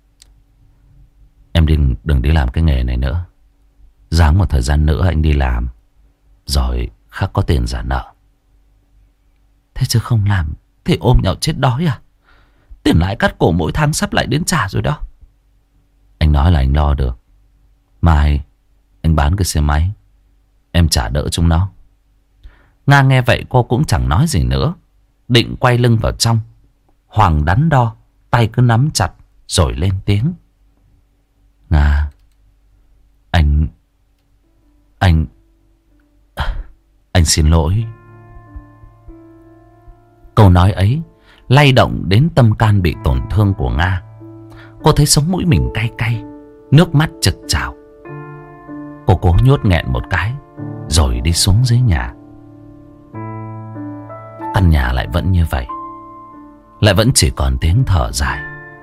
Em đừng, đừng đi làm cái nghề này nữa. Ráng một thời gian nữa anh đi làm, rồi khắc có tiền trả nợ. Thế chứ không làm thì ôm nhau chết đói à? Tiền lãi cắt cổ mỗi tháng sắp lại đến trả rồi đó. Anh nói là anh lo được. Mai anh bán cái xe máy, em trả đỡ chúng nó. Nga nghe vậy cô cũng chẳng nói gì nữa, định quay lưng vào trong. Hoàng đắn đo, tay cứ nắm chặt rồi lên tiếng. Nga, Anh Anh Anh xin lỗi. Câu nói ấy lay động đến tâm can bị tổn thương của Nga. Cô thấy sống mũi mình cay cay, nước mắt trực trào. Cô cố nhốt nghẹn một cái rồi đi xuống dưới nhà. Căn nhà lại vẫn như vậy, lại vẫn chỉ còn tiếng thở dài.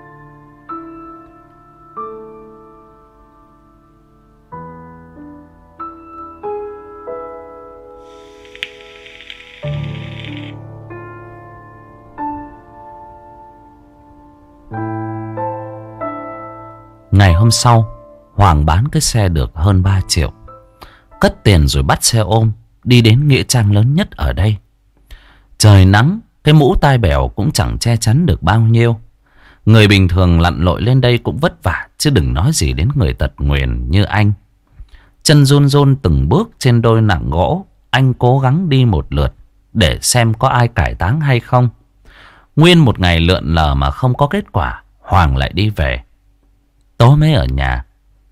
Ngày hôm sau, Hoàng bán cái xe được hơn ba triệu. Cất tiền rồi bắt xe ôm đi đến nghĩa trang lớn nhất ở đây. Trời nắng, cái mũ tai bèo cũng chẳng che chắn được bao nhiêu. Người bình thường lặn lội lên đây cũng vất vả, chứ đừng nói gì đến người tật nguyền như anh. Chân run run từng bước trên đôi nặng gỗ, anh cố gắng đi một lượt để xem có ai cải táng hay không. Nguyên một ngày lượn lờ mà không có kết quả, Hoàng lại đi về. Tối mới ở nhà.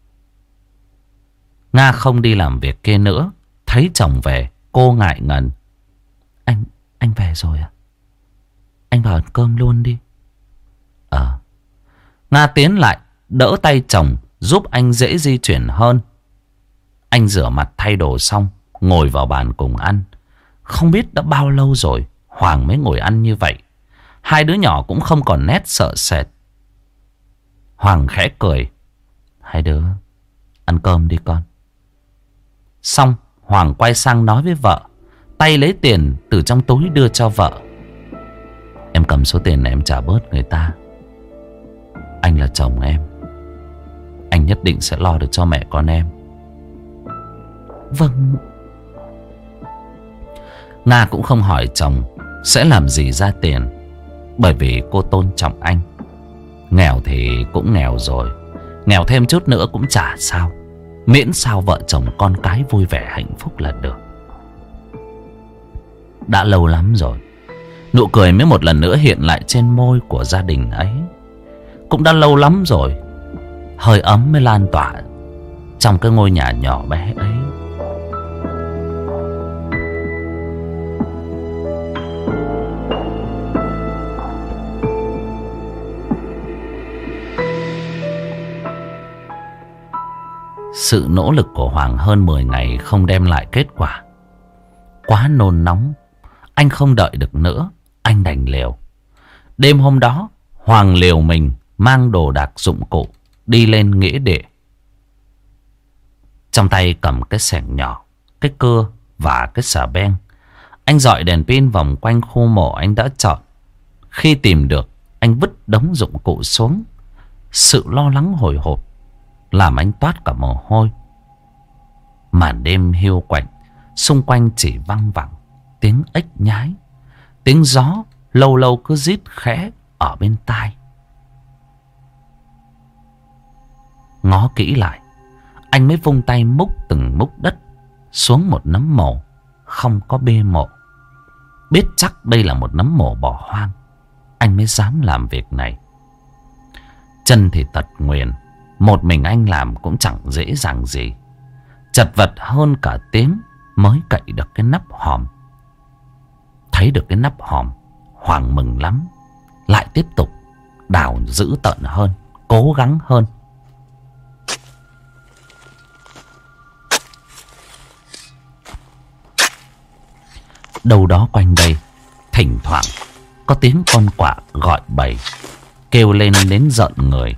Nga không đi làm việc kia nữa. Thấy chồng về, cô ngại ngần. Anh, anh về rồi à? Anh vào ăn cơm luôn đi. Ờ. Nga tiến lại, đỡ tay chồng, giúp anh dễ di chuyển hơn. Anh rửa mặt thay đồ xong, ngồi vào bàn cùng ăn. Không biết đã bao lâu rồi Hoàng mới ngồi ăn như vậy. Hai đứa nhỏ cũng không còn nét sợ sệt. Hoàng khẽ cười. Hai đứa ăn cơm đi con. Xong Hoàng quay sang nói với vợ, tay lấy tiền từ trong túi đưa cho vợ. Em cầm số tiền này em trả bớt người ta. Anh là chồng em, anh nhất định sẽ lo được cho mẹ con em. Vâng. Nga cũng không hỏi chồng sẽ làm gì ra tiền, bởi vì cô tôn trọng anh. Nghèo thì cũng nghèo rồi, nghèo thêm chút nữa cũng chả sao, miễn sao vợ chồng con cái vui vẻ hạnh phúc là được. Đã lâu lắm rồi nụ cười mới một lần nữa hiện lại trên môi của gia đình ấy. Cũng đã lâu lắm rồi hơi ấm mới lan tỏa trong cái ngôi nhà nhỏ bé ấy. Sự nỗ lực của Hoàng hơn mười ngày không đem lại kết quả. Quá nôn nóng, anh không đợi được nữa, anh đành liều. Đêm hôm đó, Hoàng liều mình mang đồ đạc dụng cụ đi lên nghĩa địa. Trong tay cầm cái xẻng nhỏ, cái cưa và cái xà beng. Anh dọi đèn pin vòng quanh khu mộ anh đã chọn. Khi tìm được, anh vứt đống dụng cụ xuống. Sự lo lắng hồi hộp làm anh toát cả mồ hôi. Màn đêm hiu quạnh, xung quanh chỉ văng vẳng tiếng ếch nhái, tiếng gió lâu lâu cứ rít khẽ ở bên tai. Ngó kỹ lại, anh mới vung tay múc từng múc đất xuống một nấm mồ không có bê mộ. Biết chắc đây là một nấm mồ bỏ hoang, anh mới dám làm việc này. Chân thì tật nguyền, một mình anh làm cũng chẳng dễ dàng gì. Chật vật hơn cả tiếng mới cậy được cái nắp hòm. Thấy được cái nắp hòm, Hoàng mừng lắm, lại tiếp tục đào dữ tợn hơn, cố gắng hơn. Đâu đó quanh đây, thỉnh thoảng có tiếng con quạ gọi bầy, kêu lên đến giận người.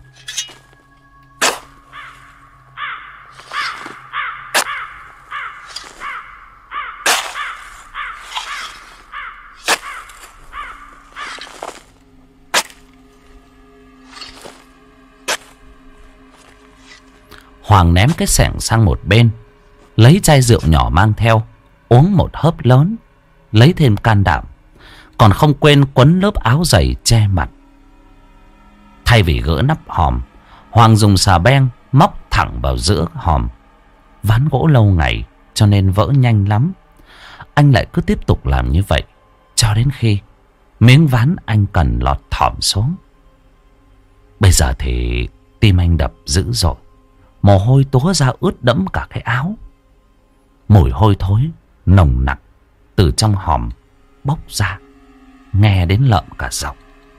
Hoàng ném cái xẻng sang một bên, lấy chai rượu nhỏ mang theo, uống một hớp lớn, lấy thêm can đảm, còn không quên quấn lớp áo dày che mặt. Thay vì gỡ nắp hòm, Hoàng dùng xà beng móc thẳng vào giữa hòm. Ván gỗ lâu ngày cho nên vỡ nhanh lắm. Anh lại cứ tiếp tục làm như vậy cho đến khi miếng ván anh cần lọt thỏm xuống. Bây giờ thì tim anh đập dữ dội, mồ hôi túa ra ướt đẫm cả cái áo. Mùi hôi thối nồng nặc từ trong hòm bốc ra, nghe đến lợm cả giọng.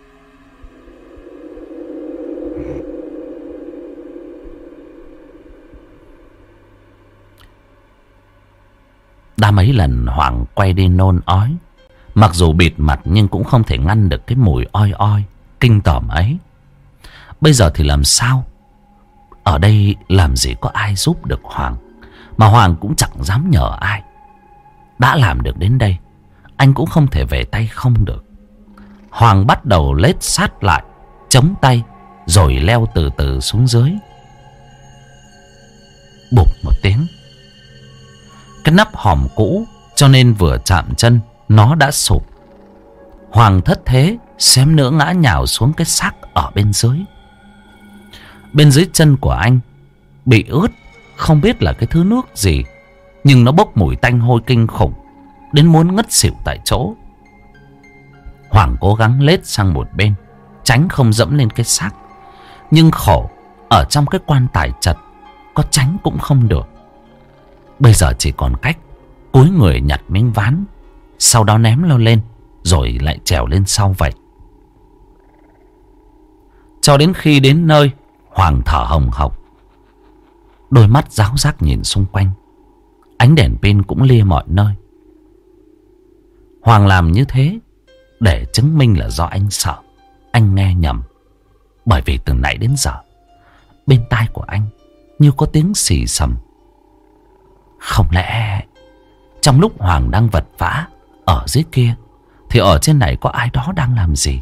Đã mấy lần Hoàng quay đi nôn ói, mặc dù bịt mặt nhưng cũng không thể ngăn được cái mùi oi oi kinh tởm ấy. Bây giờ thì làm sao? Ở đây làm gì có ai giúp được Hoàng, mà Hoàng cũng chẳng dám nhờ ai. Đã làm được đến đây, anh cũng không thể về tay không được. Hoàng bắt đầu lết sát lại, chống tay, rồi leo từ từ xuống dưới. Bụp một tiếng, cái nắp hòm cũ cho nên vừa chạm chân nó đã sụp. Hoàng thất thế xém nữa ngã nhào xuống cái xác ở bên dưới. Bên dưới chân của anh bị ướt, không biết là cái thứ nước gì, nhưng nó bốc mùi tanh hôi kinh khủng, đến muốn ngất xỉu tại chỗ. Hoàng cố gắng lết sang một bên, tránh không dẫm lên cái xác. Nhưng khổ, ở trong cái quan tài chật, có tránh cũng không được. Bây giờ chỉ còn cách cúi người nhặt miếng ván, sau đó ném nó lên, rồi lại trèo lên sau vậy. Cho đến khi đến nơi, Hoàng thở hồng hộc, đôi mắt ráo rác nhìn xung quanh. Ánh đèn pin cũng lia mọi nơi. Hoàng làm như thế để chứng minh là do anh sợ anh nghe nhầm. Bởi vì từ nãy đến giờ, bên tai của anh như có tiếng xì xầm. Không lẽ trong lúc Hoàng đang vật vã ở dưới kia, thì ở trên này có ai đó đang làm gì?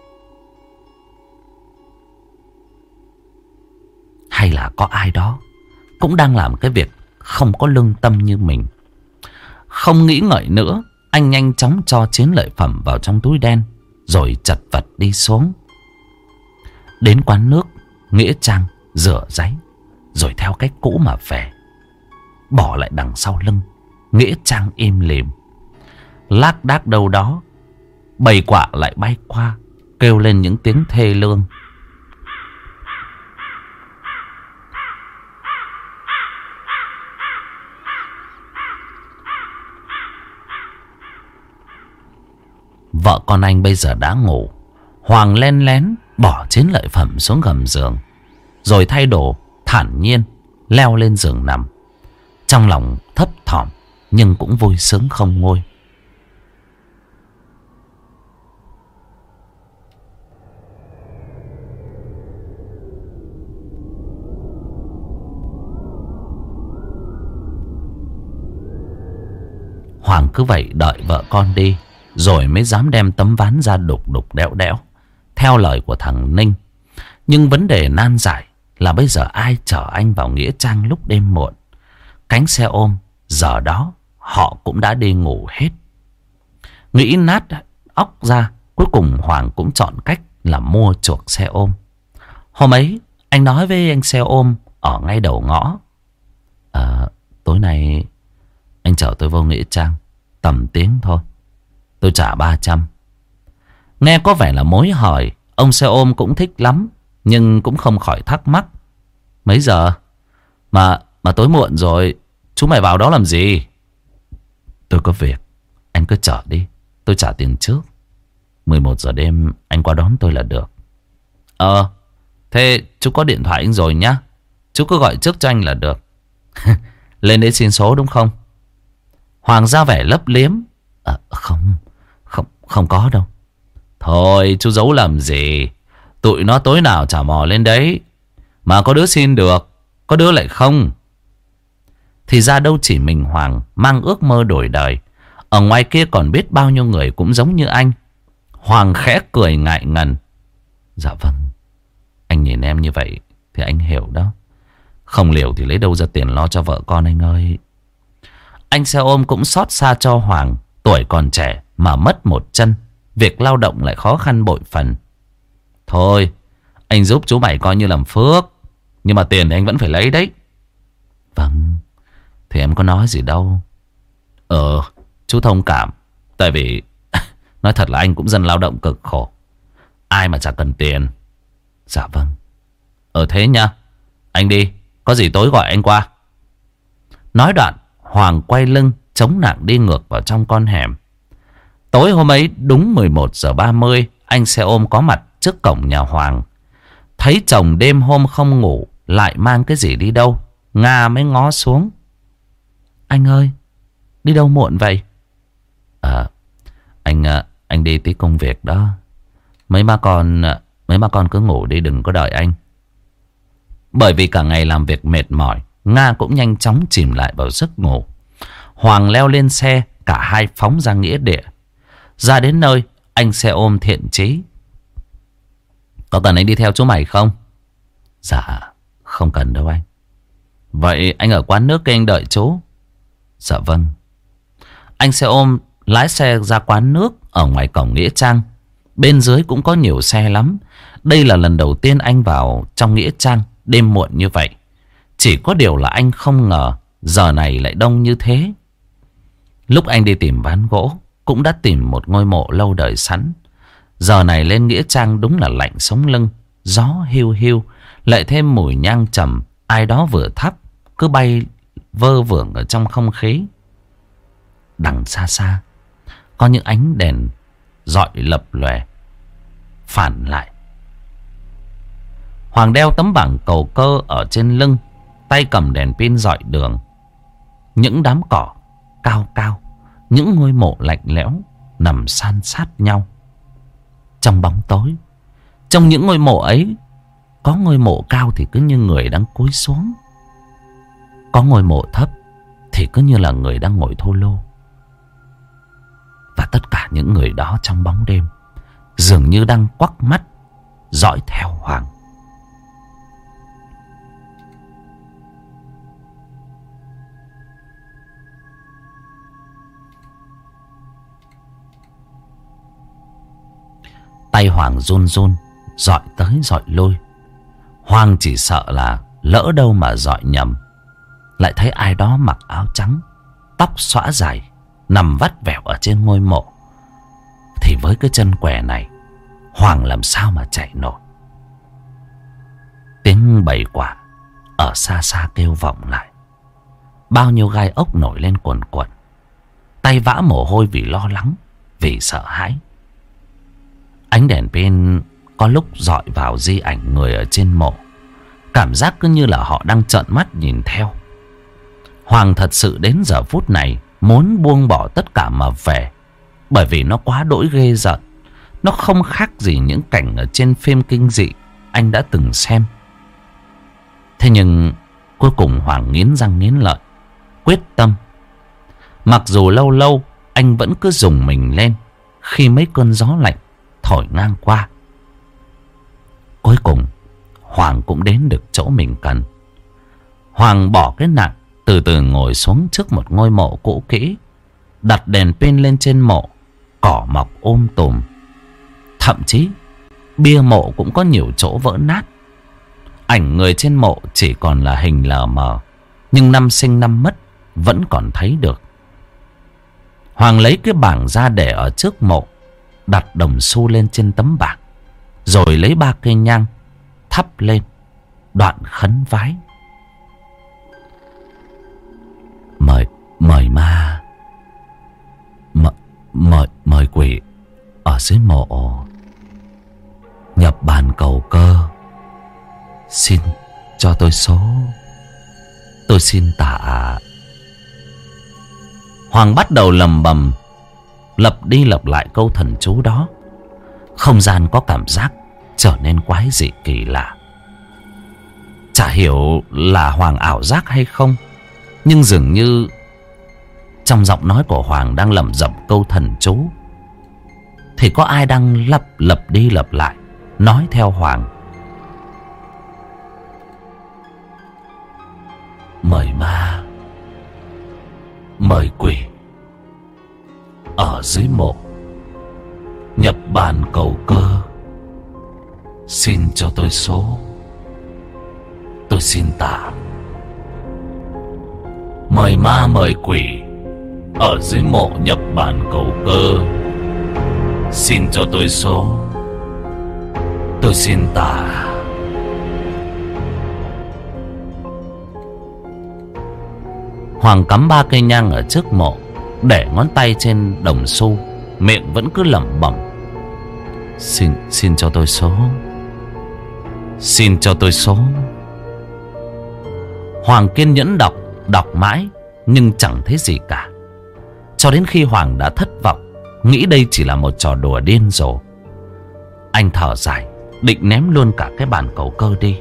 Hay là có ai đó cũng đang làm cái việc không có lương tâm như mình? Không nghĩ ngợi nữa, anh nhanh chóng cho chiến lợi phẩm vào trong túi đen, rồi chật vật đi xuống. Đến quán nước Nghĩa Trang rửa ráy, rồi theo cách cũ mà về. Bỏ lại đằng sau lưng Nghĩa Trang im lìm. Lác đác đâu đó, bầy quạ lại bay qua, kêu lên những tiếng thê lương. Vợ con anh bây giờ đã ngủ. Hoàng len lén bỏ chiến lợi phẩm xuống gầm giường, rồi thay đồ thản nhiên leo lên giường nằm. Trong lòng thấp thỏm nhưng cũng vui sướng không nguôi. Hoàng cứ vậy đợi vợ con đi, rồi mới dám đem tấm ván ra đục đục đẽo đẽo theo lời của thằng Ninh. Nhưng vấn đề nan giải là bây giờ ai chở anh vào Nghĩa Trang lúc đêm muộn? Cánh xe ôm giờ đó họ cũng đã đi ngủ hết. Nghĩ nát óc ra, Cuối cùng Hoàng cũng chọn cách là mua chuộc xe ôm. Hôm ấy anh nói với anh xe ôm ở ngay đầu ngõ: à, tối nay anh chở tôi vô Nghĩa Trang, tầm tiếng thôi, tôi trả ba trăm. Nghe có vẻ là mối hời, ông xe ôm cũng thích lắm, nhưng cũng không khỏi thắc mắc: mấy giờ? Mà mà tối muộn rồi, chú mày vào đó làm gì? Tôi có việc, anh cứ chở đi, tôi trả tiền trước. mười một giờ đêm anh qua đón tôi là được. Ờ, thế chú có điện thoại anh rồi nhá, chú cứ gọi trước cho anh là được. Lên đấy xin số đúng không? Hoàng ra vẻ lấp liếm: à, không, không, không có đâu. Thôi chú giấu làm gì, tụi nó tối nào chả mò lên đấy. Mà có đứa xin được, có đứa lại không. Thì ra đâu chỉ mình Hoàng mang ước mơ đổi đời, ở ngoài kia còn biết bao nhiêu người cũng giống như anh. Hoàng khẽ cười ngại ngần: dạ vâng, anh nhìn em như vậy thì anh hiểu đó. Không liều thì lấy đâu ra tiền lo cho vợ con anh ơi. Anh xe ôm cũng xót xa cho Hoàng. Tuổi còn trẻ mà mất một chân, việc lao động lại khó khăn bội phần. Thôi anh giúp chú mày coi như làm phước, nhưng mà tiền thì anh vẫn phải lấy đấy. Vâng, thì em có nói gì đâu. Ờ, chú thông cảm. Tại vì nói thật là anh cũng dân lao động cực khổ, ai mà chả cần tiền. Dạ vâng. Ờ thế nha, anh đi, có gì tối gọi anh qua. Nói đoạn Hoàng quay lưng chống nặng đi ngược vào trong con hẻm. Tối hôm ấy đúng mười một giờ ba mươi, anh xe ôm có mặt trước cổng nhà Hoàng. Thấy chồng đêm hôm không ngủ, lại mang cái gì đi đâu, Nga mới ngó xuống: anh ơi, đi đâu muộn vậy? À, anh anh đi tí công việc đó. Mấy má con mấy má con cứ ngủ đi, đừng có đợi anh. Bởi vì cả ngày làm việc mệt mỏi, Nga cũng nhanh chóng chìm lại vào giấc ngủ. Hoàng leo lên xe, cả hai phóng ra nghĩa địa. Ra đến nơi, anh xe ôm thiện chí: có cần anh đi theo chú mày không? Dạ không cần đâu anh. Vậy anh ở quán nước kia anh đợi chú. Dạ vâng. Anh xe ôm lái xe ra quán nước ở ngoài cổng nghĩa trang. Bên dưới cũng có nhiều xe lắm. Đây là lần đầu tiên anh vào trong nghĩa trang đêm muộn như vậy. Chỉ có điều là anh không ngờ giờ này lại đông như thế. Lúc anh đi tìm ván gỗ, cũng đã tìm một ngôi mộ lâu đời sẵn. Giờ này lên nghĩa trang đúng là lạnh sống lưng. Gió hiu hiu, lại thêm mùi nhang trầm ai đó vừa thắp cứ bay vơ vưởng ở trong không khí. Đằng xa xa có những ánh đèn rọi lập lòe phản lại. Hoàng đeo tấm bảng cầu cơ ở trên lưng, tay cầm đèn pin rọi đường. Những đám cỏ cao cao, những ngôi mộ lạnh lẽo nằm san sát nhau trong bóng tối. Trong những ngôi mộ ấy, có ngôi mộ cao thì cứ như người đang cúi xuống, có ngôi mộ thấp thì cứ như là người đang ngồi thô lô. Và tất cả những người đó trong bóng đêm dường như đang quắc mắt dõi theo Hoàng. Tay Hoàng run run, dọi tới dọi lui. Hoàng chỉ sợ là lỡ đâu mà dọi nhầm, lại thấy ai đó mặc áo trắng, tóc xõa dài, nằm vắt vẻo ở trên ngôi mộ. Thì với cái chân què này, Hoàng làm sao mà chạy nổi. Tiếng bầy quả ở xa xa kêu vọng lại. Bao nhiêu gai ốc nổi lên cuồn cuộn. Tay vã mồ hôi vì lo lắng, vì sợ hãi. Ánh đèn pin có lúc dọi vào di ảnh người ở trên mộ. Cảm giác cứ như là họ đang trợn mắt nhìn theo. Hoàng thật sự đến giờ phút này muốn buông bỏ tất cả mà về. Bởi vì nó quá đỗi ghê rợn. Nó không khác gì những cảnh ở trên phim kinh dị anh đã từng xem. Thế nhưng cuối cùng Hoàng nghiến răng nghiến lợi, quyết tâm. Mặc dù lâu lâu anh vẫn cứ rùng mình lên khi mấy cơn gió lạnh thổi ngang qua. Cuối cùng Hoàng cũng đến được chỗ mình cần. Hoàng bỏ cái nặng, từ từ ngồi xuống trước một ngôi mộ cũ kỹ, đặt đèn pin lên trên mộ. Cỏ mọc um tùm, Thậm chí bia mộ cũng có nhiều chỗ vỡ nát. Ảnh người trên mộ chỉ còn là hình lờ mờ, nhưng năm sinh năm mất vẫn còn thấy được. Hoàng lấy cái bảng ra để ở trước mộ, đặt đồng xu lên trên tấm bảng, rồi lấy ba cây nhang thắp lên, đoạn khấn vái. Mời, mời ma, mời, mời, mời quỷ ở dưới mộ nhập bàn cầu cơ, xin cho tôi số, tôi xin tạ. Hoàng bắt đầu lầm bầm, lặp đi lặp lại câu thần chú đó. Không gian có cảm giác trở nên quái dị kỳ lạ. Chả hiểu là Hoàng ảo giác hay không, nhưng dường như trong giọng nói của Hoàng đang lẩm rẩm câu thần chú thì có ai đang lặp lặp đi lặp lại nói theo Hoàng. Mời ma, mời quỷ ở dưới mộ nhập bàn cầu cơ, xin cho tôi số, tôi xin tạ. Mời ma mời quỷ ở dưới mộ nhập bàn cầu cơ, xin cho tôi số, tôi xin tạ. Hoàng cắm ba cây nhang ở trước mộ, để ngón tay trên đồng xu, miệng vẫn cứ lẩm bẩm: Xin, xin cho tôi số, xin cho tôi số. Hoàng kiên nhẫn đọc, đọc mãi nhưng chẳng thấy gì cả. Cho đến khi Hoàng đã thất vọng, nghĩ đây chỉ là một trò đùa điên rồ, anh thở dài, định ném luôn cả cái bàn cầu cơ đi.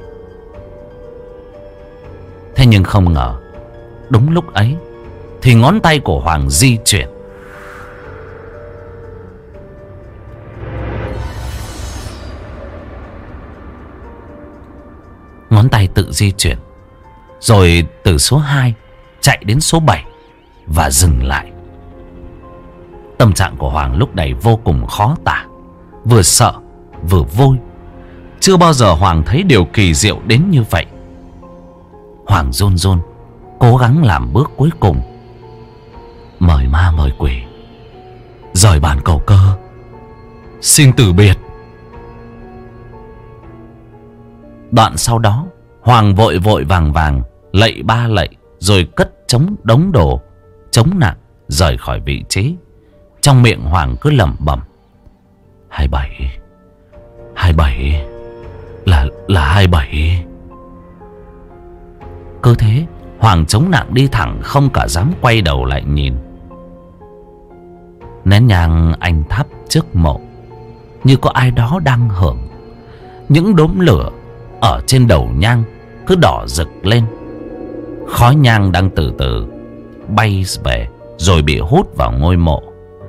Thế nhưng không ngờ, đúng lúc ấy thì ngón tay của Hoàng di chuyển. Ngón tay tự di chuyển, rồi từ số hai chạy đến số bảy và dừng lại. Tâm trạng của Hoàng lúc này vô cùng khó tả, vừa sợ vừa vui. Chưa bao giờ Hoàng thấy điều kỳ diệu đến như vậy. Hoàng run run cố gắng làm bước cuối cùng. Mời ma mời quỷ rời bàn cầu cơ, xin từ biệt. Đoạn sau đó Hoàng vội vội vàng vàng lạy ba lạy, rồi cất trống đống đồ chống nặng rời khỏi vị trí. Trong miệng Hoàng cứ lẩm bẩm: hai bảy, hai bảy, là là hai bảy. Cứ thế Hoàng chống nặng đi thẳng, không cả dám quay đầu lại nhìn. Nén nhang anh thắp trước mộ, như có ai đó đang hưởng. Những đốm lửa ở trên đầu nhang cứ đỏ rực lên. Khói nhang đang từ từ bay về, rồi bị hút vào ngôi mộ.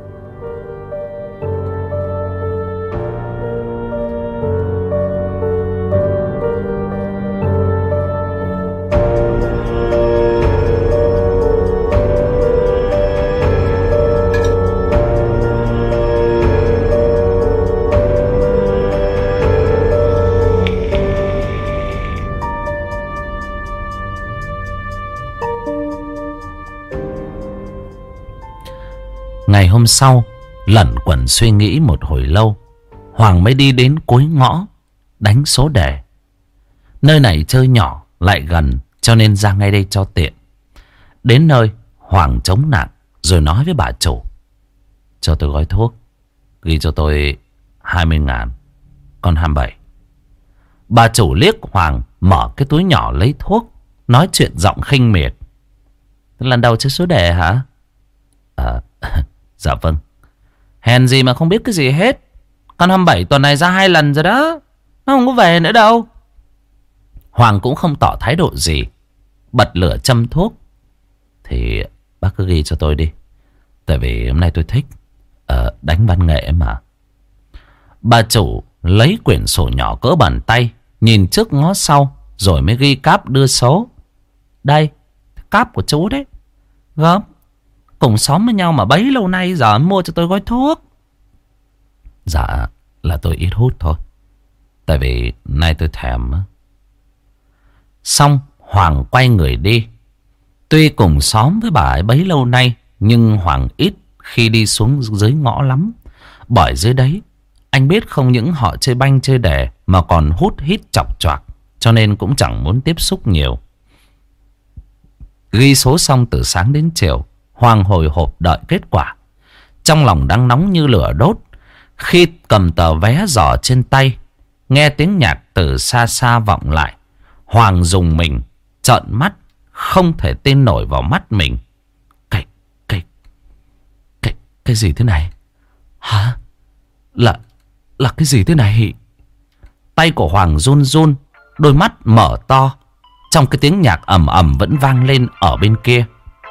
Ngày hôm sau, lẩn quẩn suy nghĩ một hồi lâu, Hoàng mới đi đến cuối ngõ đánh số đề. Nơi này chơi nhỏ lại gần, cho nên ra ngay đây cho tiện. Đến nơi, Hoàng chống nặng rồi nói với bà chủ: cho tôi gói thuốc, ghi cho tôi hai mươi ngàn, con hai mươi bảy. Bà chủ liếc Hoàng, mở cái túi nhỏ lấy thuốc, nói chuyện giọng khinh miệt: lần đầu chơi số đề hả? Ờ, à, dạ vâng. Hèn gì mà không biết cái gì hết. Con hai mươi bảy tuần này ra hai lần rồi đó, nó không có về nữa đâu. Hoàng cũng không tỏ thái độ gì, bật lửa châm thuốc. Thì bác cứ ghi cho tôi đi, tại vì hôm nay tôi thích ờ, đánh văn nghệ mà. Bà chủ lấy quyển sổ nhỏ cỡ bàn tay, nhìn trước ngó sau, rồi mới ghi cáp đưa số. Đây, cáp của chú đấy. Gớm, cùng xóm với nhau mà bấy lâu nay, giờ mua cho tôi gói thuốc. Dạ, là tôi ít hút thôi. Tại vì nay tôi thèm á. Xong Hoàng quay người đi. Tuy cùng xóm với bà ấy bấy lâu nay, nhưng Hoàng ít khi đi xuống dưới ngõ lắm. Bởi dưới đấy anh biết không những họ chơi banh chơi đè mà còn hút hít chọc choạc, cho nên cũng chẳng muốn tiếp xúc nhiều. Ghi số xong từ sáng đến chiều, Hoàng hồi hộp đợi kết quả. Trong lòng đang nóng như lửa đốt. Khi cầm tờ vé giỏ trên tay, nghe tiếng nhạc từ xa xa vọng lại, Hoàng dùng mình, trợn mắt, không thể tin nổi vào mắt mình. Cái, cái, cái, cái gì thế này? Hả? Là, là cái gì thế này? Tay của Hoàng run run, đôi mắt mở to, trong cái tiếng nhạc ầm ầm vẫn vang lên ở bên kia.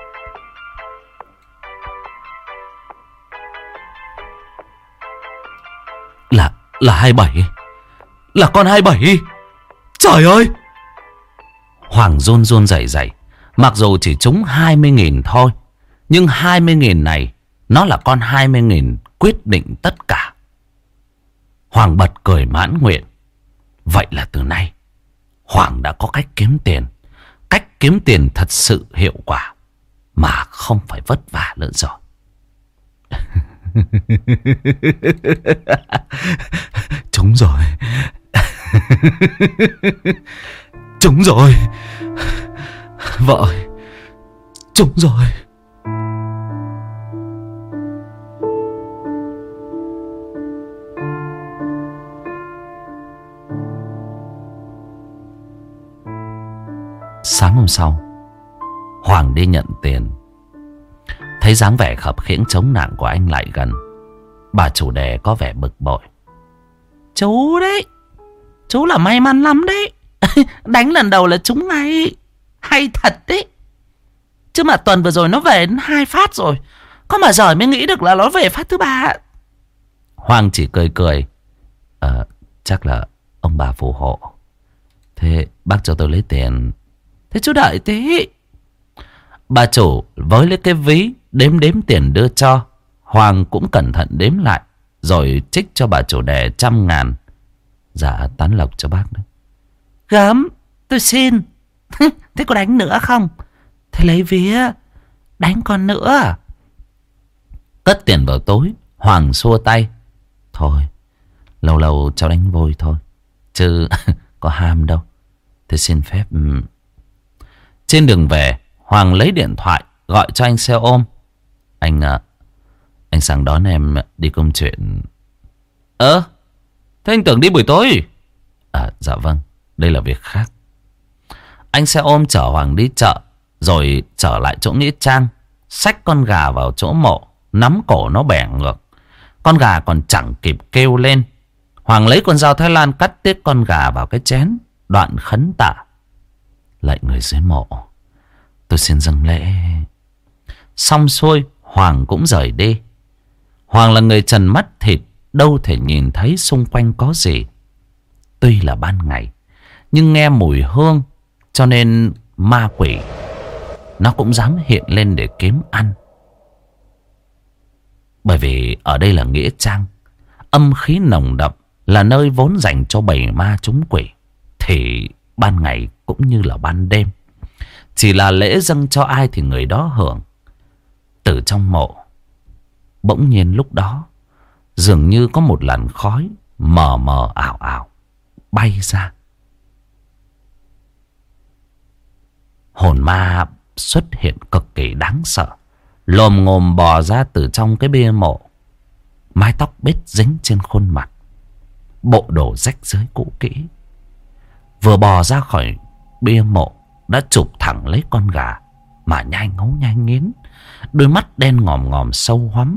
Là, là hai bảy. Là con hai bảy. Trời ơi! Hoàng run run rẩy rẩy. Mặc dù chỉ trúng hai mươi nghìn thôi, nhưng hai mươi nghìn này, nó là con hai mươi nghìn quyết định tất cả. Hoàng bật cười mãn nguyện. Vậy là từ nay Hoàng đã có cách kiếm tiền. Cách kiếm tiền thật sự hiệu quả, mà không phải vất vả nữa rồi. Trúng rồi. Trúng rồi. Vợ ơi, trúng rồi. Sáng hôm sau, Hoàng đi nhận tiền. Thấy dáng vẻ khập khiễng chống nạng của anh lại gần, bà chủ đề có vẻ bực bội. Chú đấy, chú là may mắn lắm đấy. Đánh lần đầu là trúng ngay. Hay thật đấy. Chứ mà tuần vừa rồi nó về hai phát rồi, có mà giỏi mới nghĩ được là nó về phát thứ ba. Hoàng chỉ cười cười. Ờ, chắc là ông bà phù hộ. Thế bác cho tôi lấy tiền. Thế chú đợi tí. Bà chủ với lấy cái ví đếm đếm tiền đưa cho. Hoàng cũng cẩn thận đếm lại, rồi trích cho bà chủ đề trăm ngàn. Dạ tán lộc cho bác đấy. Gớm, tôi xin. Thế có đánh nữa không? Thế lấy vía, đánh con nữa. Cất tiền vào túi, Hoàng xua tay. Thôi, lâu lâu cháu đánh vui thôi, chứ có ham đâu. Thế xin phép. Trên đường về, Hoàng lấy điện thoại gọi cho anh xe ôm. Anh à, anh sang đón em đi công chuyện. Ơ, thế anh tưởng đi buổi tối. À, dạ vâng, đây là việc khác. Anh xe ôm chở Hoàng đi chợ, rồi trở lại chỗ nghĩa trang, xách con gà vào chỗ mộ, nắm cổ nó bẻ ngược. Con gà còn chẳng kịp kêu lên, Hoàng lấy con dao Thái Lan cắt tiết con gà vào cái chén, đoạn khấn tạ. Lạy người dưới mộ, tôi xin dâng lễ. Xong xuôi, Hoàng cũng rời đi. Hoàng là người trần mắt thịt, đâu thể nhìn thấy xung quanh có gì. Tuy là ban ngày, nhưng nghe mùi hương, cho nên ma quỷ nó cũng dám hiện lên để kiếm ăn. Bởi vì ở đây là nghĩa trang, âm khí nồng đậm, là nơi vốn dành cho bầy ma chúng quỷ. Thì ban ngày cũng như là ban đêm, chỉ là lễ dâng cho ai thì người đó hưởng. Từ trong mộ, bỗng nhiên lúc đó, dường như có một làn khói mờ mờ ảo ảo bay ra. Hồn ma xuất hiện cực kỳ đáng sợ, lồm ngồm bò ra từ trong cái bia mộ. Mái tóc bết dính trên khuôn mặt, bộ đồ rách rưới cũ kỹ. Vừa bò ra khỏi bia mộ đã chụp thẳng lấy con gà mà nhai ngấu nhai nghiến, đôi mắt đen ngòm ngòm sâu hoắm.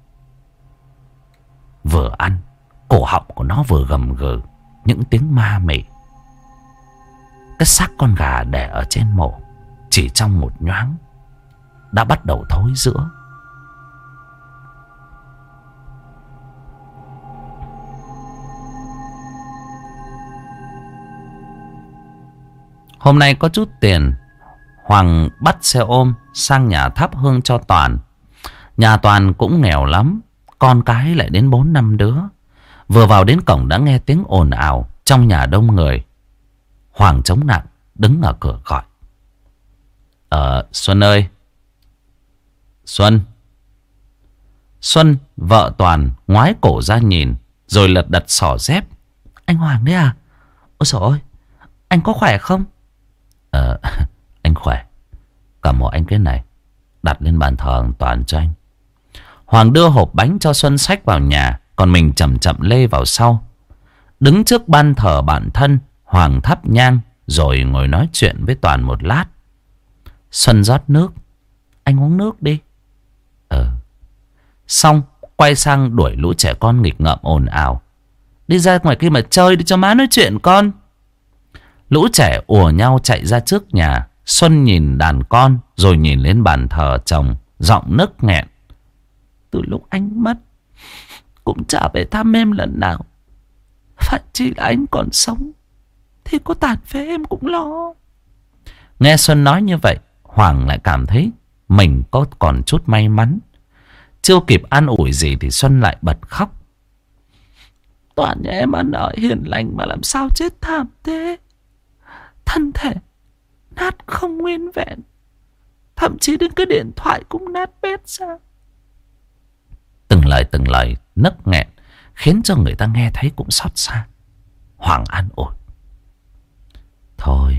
Vừa ăn, cổ họng của nó vừa gầm gừ những tiếng ma mị. Cái xác con gà để ở trên mộ chỉ trong một nhoáng đã bắt đầu thối rữa. Hôm nay có chút tiền, Hoàng bắt xe ôm sang nhà thắp hương cho Toàn. Nhà Toàn cũng nghèo lắm, con cái lại đến bốn năm đứa. Vừa vào đến cổng đã nghe tiếng ồn ào. Trong nhà đông người. Hoàng chống nặng đứng ở cửa gọi. Ờ Xuân ơi. Xuân. Xuân vợ Toàn ngoái cổ ra nhìn. Rồi lật đật xỏ dép. Anh Hoàng đấy à? Ôi trời ơi, anh có khỏe không? Ờ anh khỏe. Cầm hộ anh cái này, đặt lên bàn thờ Toàn cho anh. Hoàng đưa hộp bánh cho Xuân xách vào nhà. Còn mình chậm chậm lê vào sau. Đứng trước ban thờ bạn thân, Hoàng thắp nhang rồi ngồi nói chuyện với Toàn một lát. Xuân rót nước. Anh uống nước đi. Ờ. Xong quay sang đuổi lũ trẻ con nghịch ngợm ồn ào. Đi ra ngoài kia mà chơi đi cho má nói chuyện con. Lũ trẻ ùa nhau chạy ra trước nhà. Xuân nhìn đàn con rồi nhìn lên bàn thờ chồng, giọng nức nghẹn. Từ lúc anh mất cũng chả về thăm em lần nào. Phải chỉ là anh còn sống thì có tàn phế em cũng lo. Nghe Xuân nói như vậy, Hoàng lại cảm thấy mình có còn chút may mắn. Chưa kịp an ủi gì thì Xuân lại bật khóc. Toàn nhà em ăn ở hiền lành mà làm sao chết thảm thế. Thân thể nát không nguyên vẹn. Thậm chí đến cái điện thoại cũng nát bét ra. Từng lời từng lời nấc nghẹn khiến cho người ta nghe thấy cũng xót xa. Hoàng an ủi. Thôi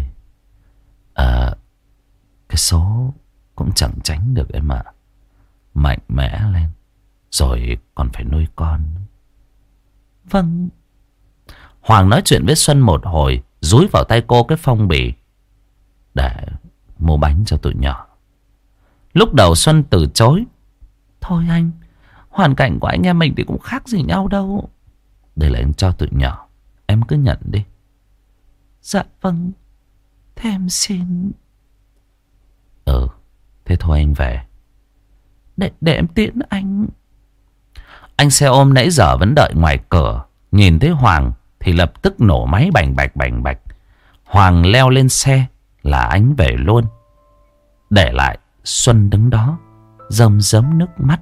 à, cái số cũng chẳng tránh được em ạ. Mạnh mẽ lên, rồi còn phải nuôi con. Vâng. Hoàng nói chuyện với Xuân một hồi, dúi vào tay cô cái phong bì để mua bánh cho tụi nhỏ. Lúc đầu Xuân từ chối. Thôi anh, hoàn cảnh của anh em mình thì cũng khác gì nhau đâu. Đây là anh cho tụi nhỏ, em cứ nhận đi. Dạ vâng, thế em xin. Ừ, thế thôi anh về. Để, để em tiễn anh. Anh xe ôm nãy giờ vẫn đợi ngoài cửa. Nhìn thấy Hoàng thì lập tức nổ máy bành bạch bành bạch. Hoàng leo lên xe là anh về luôn. Để lại Xuân đứng đó rơm rớm nước mắt.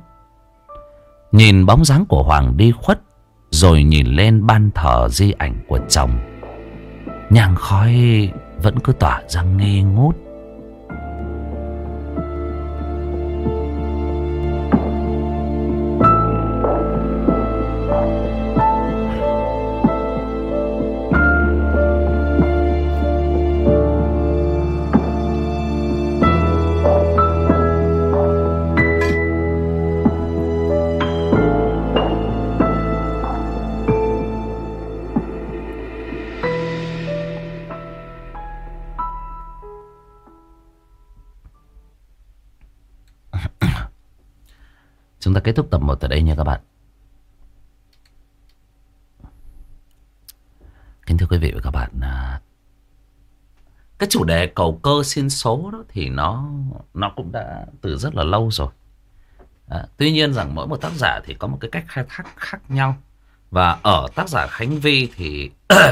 Nhìn bóng dáng của Hoàng đi khuất, rồi nhìn lên ban thờ di ảnh của chồng. Nhang khói vẫn cứ tỏa ra nghi ngút. Chúng ta kết thúc tập một tại đây nha các bạn. Kính thưa quý vị và các bạn, cái chủ đề cầu cơ xin số đó thì nó nó cũng đã từ rất là lâu rồi. À, tuy nhiên rằng mỗi một tác giả thì có một cái cách khai thác khác nhau. Và ở tác giả Khánh Vy thì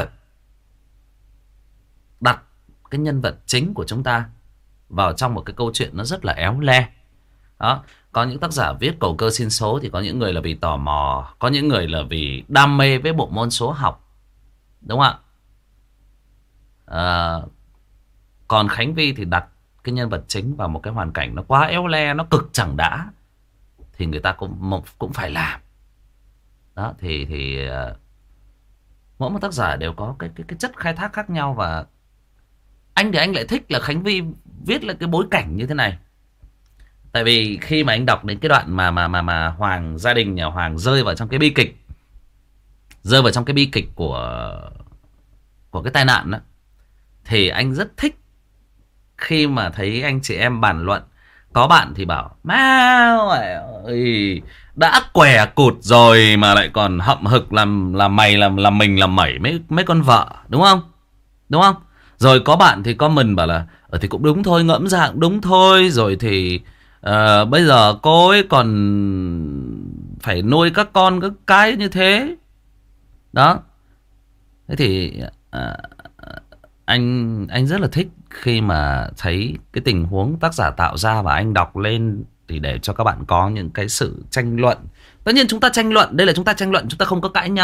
đặt cái nhân vật chính của chúng ta vào trong một cái câu chuyện nó rất là éo le. Đó. Có những tác giả viết cầu cơ xin số thì có những người là vì tò mò, có những người là vì đam mê với bộ môn số học. Đúng không ạ? À, còn Khánh Vy thì đặt cái nhân vật chính vào một cái hoàn cảnh nó quá éo le, nó cực chẳng đã, thì người ta cũng cũng phải làm. Đó thì thì uh, mỗi một tác giả đều có cái cái cái chất khai thác khác nhau. Và anh thì anh lại thích là Khánh Vy viết lại cái bối cảnh như thế này. Tại vì khi mà anh đọc đến cái đoạn mà mà mà mà Hoàng, gia đình nhà Hoàng rơi vào trong cái bi kịch, rơi vào trong cái bi kịch của của cái tai nạn đó, thì anh rất thích khi mà thấy anh chị em bàn luận. Có bạn thì bảo má ơi, đã què cụt rồi mà lại còn hậm hực làm làm mày làm làm mình làm mẩy mấy mấy con vợ, đúng không? Đúng không? Rồi có bạn thì comment bảo là ở thì cũng đúng thôi, ngẫm ra cũng đúng thôi. Rồi thì uh, bây giờ cô ấy còn phải nuôi các con các cái như thế. Đó. Thế thì uh, anh anh rất là thích khi mà thấy cái tình huống tác giả tạo ra và anh đọc lên thì để cho các bạn có những cái sự tranh luận. Tất nhiên chúng ta tranh luận, đây là chúng ta tranh luận, chúng ta không có cãi nhau.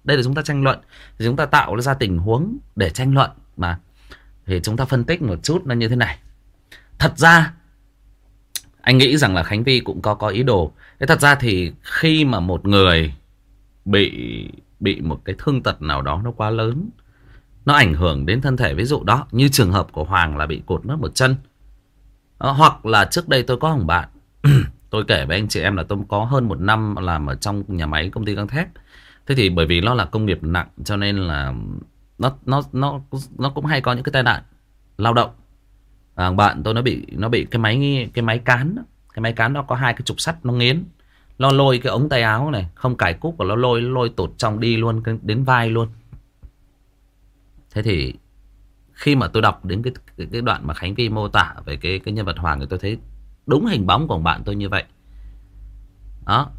Đây là chúng ta tranh luận. Thì chúng ta tạo ra tình huống để tranh luận mà. Thì chúng ta phân tích một chút nó như thế này. Thật ra anh nghĩ rằng là Khánh Vy cũng có có ý đồ. Thế thật ra thì khi mà một người bị bị một cái thương tật nào đó nó quá lớn, nó ảnh hưởng đến thân thể, ví dụ đó như trường hợp của Hoàng là bị cột mất một chân. Đó, hoặc là trước đây tôi có một bạn tôi kể với anh chị em là tôi có hơn một năm làm ở trong nhà máy công ty gang thép. Thế thì bởi vì nó là công nghiệp nặng cho nên là nó nó nó nó cũng hay có những cái tai nạn lao động. À, bạn tôi nó bị nó bị cái máy cái máy cán đó. Cái máy cán nó có hai cái trục sắt nó nghiến, nó lôi cái ống tay áo này không cài cúc và nó lôi lôi tụt trong đi luôn đến vai luôn. Thế thì khi mà tôi đọc đến cái cái, cái đoạn mà Khánh Vy mô tả về cái cái nhân vật Hoàng thì tôi thấy đúng hình bóng của bạn tôi như vậy. Đó.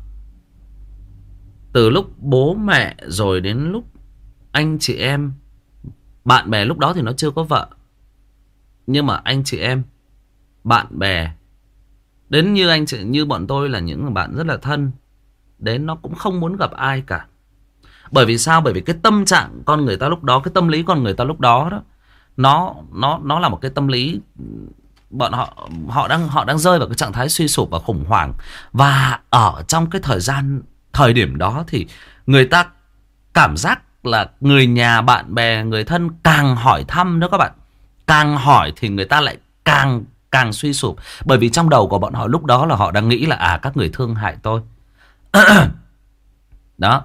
Từ lúc bố mẹ rồi đến lúc anh chị em, bạn bè lúc đó thì nó chưa có vợ. Nhưng mà anh chị em, bạn bè, đến như anh chị như bọn tôi là những bạn rất là thân, đến nó cũng không muốn gặp ai cả. Bởi vì sao? Bởi vì cái tâm trạng con người ta lúc đó, cái tâm lý con người ta lúc đó đó, nó nó nó là một cái tâm lý bọn họ họ đang họ đang rơi vào cái trạng thái suy sụp và khủng hoảng. Và ở trong cái thời gian thời điểm đó thì người ta cảm giác là người nhà, bạn bè, người thân càng hỏi thăm đó các bạn, càng hỏi thì người ta lại càng càng suy sụp. Bởi vì trong đầu của bọn họ lúc đó là họ đang nghĩ là à các người thương hại tôi. Đó.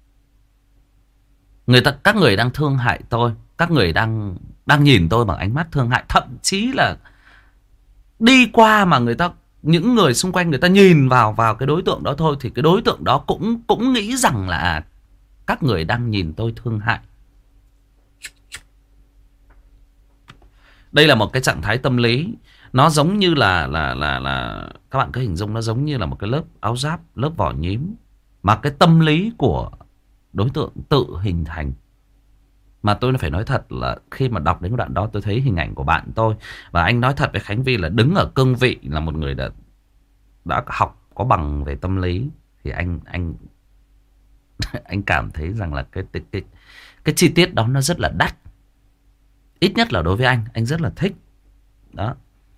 Người ta các người đang thương hại tôi, các người đang đang nhìn tôi bằng ánh mắt thương hại, thậm chí là đi qua mà người ta, những người xung quanh người ta nhìn vào vào cái đối tượng đó thôi thì cái đối tượng đó cũng cũng nghĩ rằng là các người đang nhìn tôi thương hại. Đây là một cái trạng thái tâm lý, nó giống như là là là là các bạn cứ hình dung nó giống như là một cái lớp áo giáp, lớp vỏ nhím mà cái tâm lý của đối tượng tự hình thành. Mà tôi phải nói thật là khi mà đọc đến đoạn đó tôi thấy hình ảnh của bạn tôi. Và anh nói thật với Khánh Vy là đứng ở cương vị là một người đã đã học có bằng về tâm lý thì anh anh anh cảm thấy rằng là cái cái cái cái chi tiết đó nó rất là đắt. Ít nhất là đối với anh, anh rất là thích. Đó.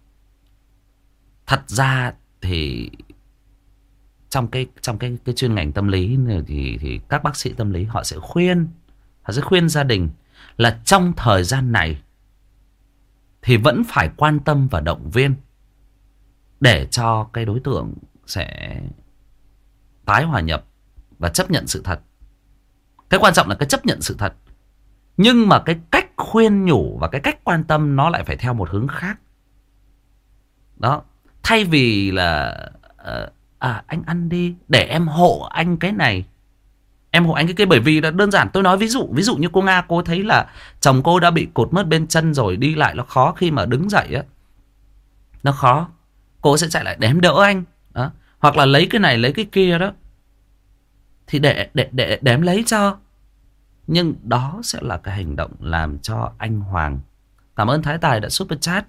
Thật ra thì trong cái trong cái cái chuyên ngành tâm lý thì thì các bác sĩ tâm lý họ sẽ khuyên, họ sẽ khuyên gia đình là trong thời gian này thì vẫn phải quan tâm và động viên để cho cái đối tượng sẽ tái hòa nhập và chấp nhận sự thật. Cái quan trọng là cái chấp nhận sự thật. Nhưng mà cái cách khuyên nhủ và cái cách quan tâm nó lại phải theo một hướng khác. Đó. Thay vì là uh, à anh ăn đi để em hộ anh cái này, em hộ anh cái kia. Bởi vì là đơn giản tôi nói ví dụ, ví dụ như cô Nga, cô thấy là chồng cô đã bị cột mất bên chân rồi, đi lại nó khó, khi mà đứng dậy á nó khó, cô sẽ chạy lại để em đỡ anh đó. Hoặc là lấy cái này lấy cái kia đó thì để để để để em lấy cho. Nhưng đó sẽ là cái hành động làm cho anh Hoàng, cảm ơn Thái Tài đã super chat.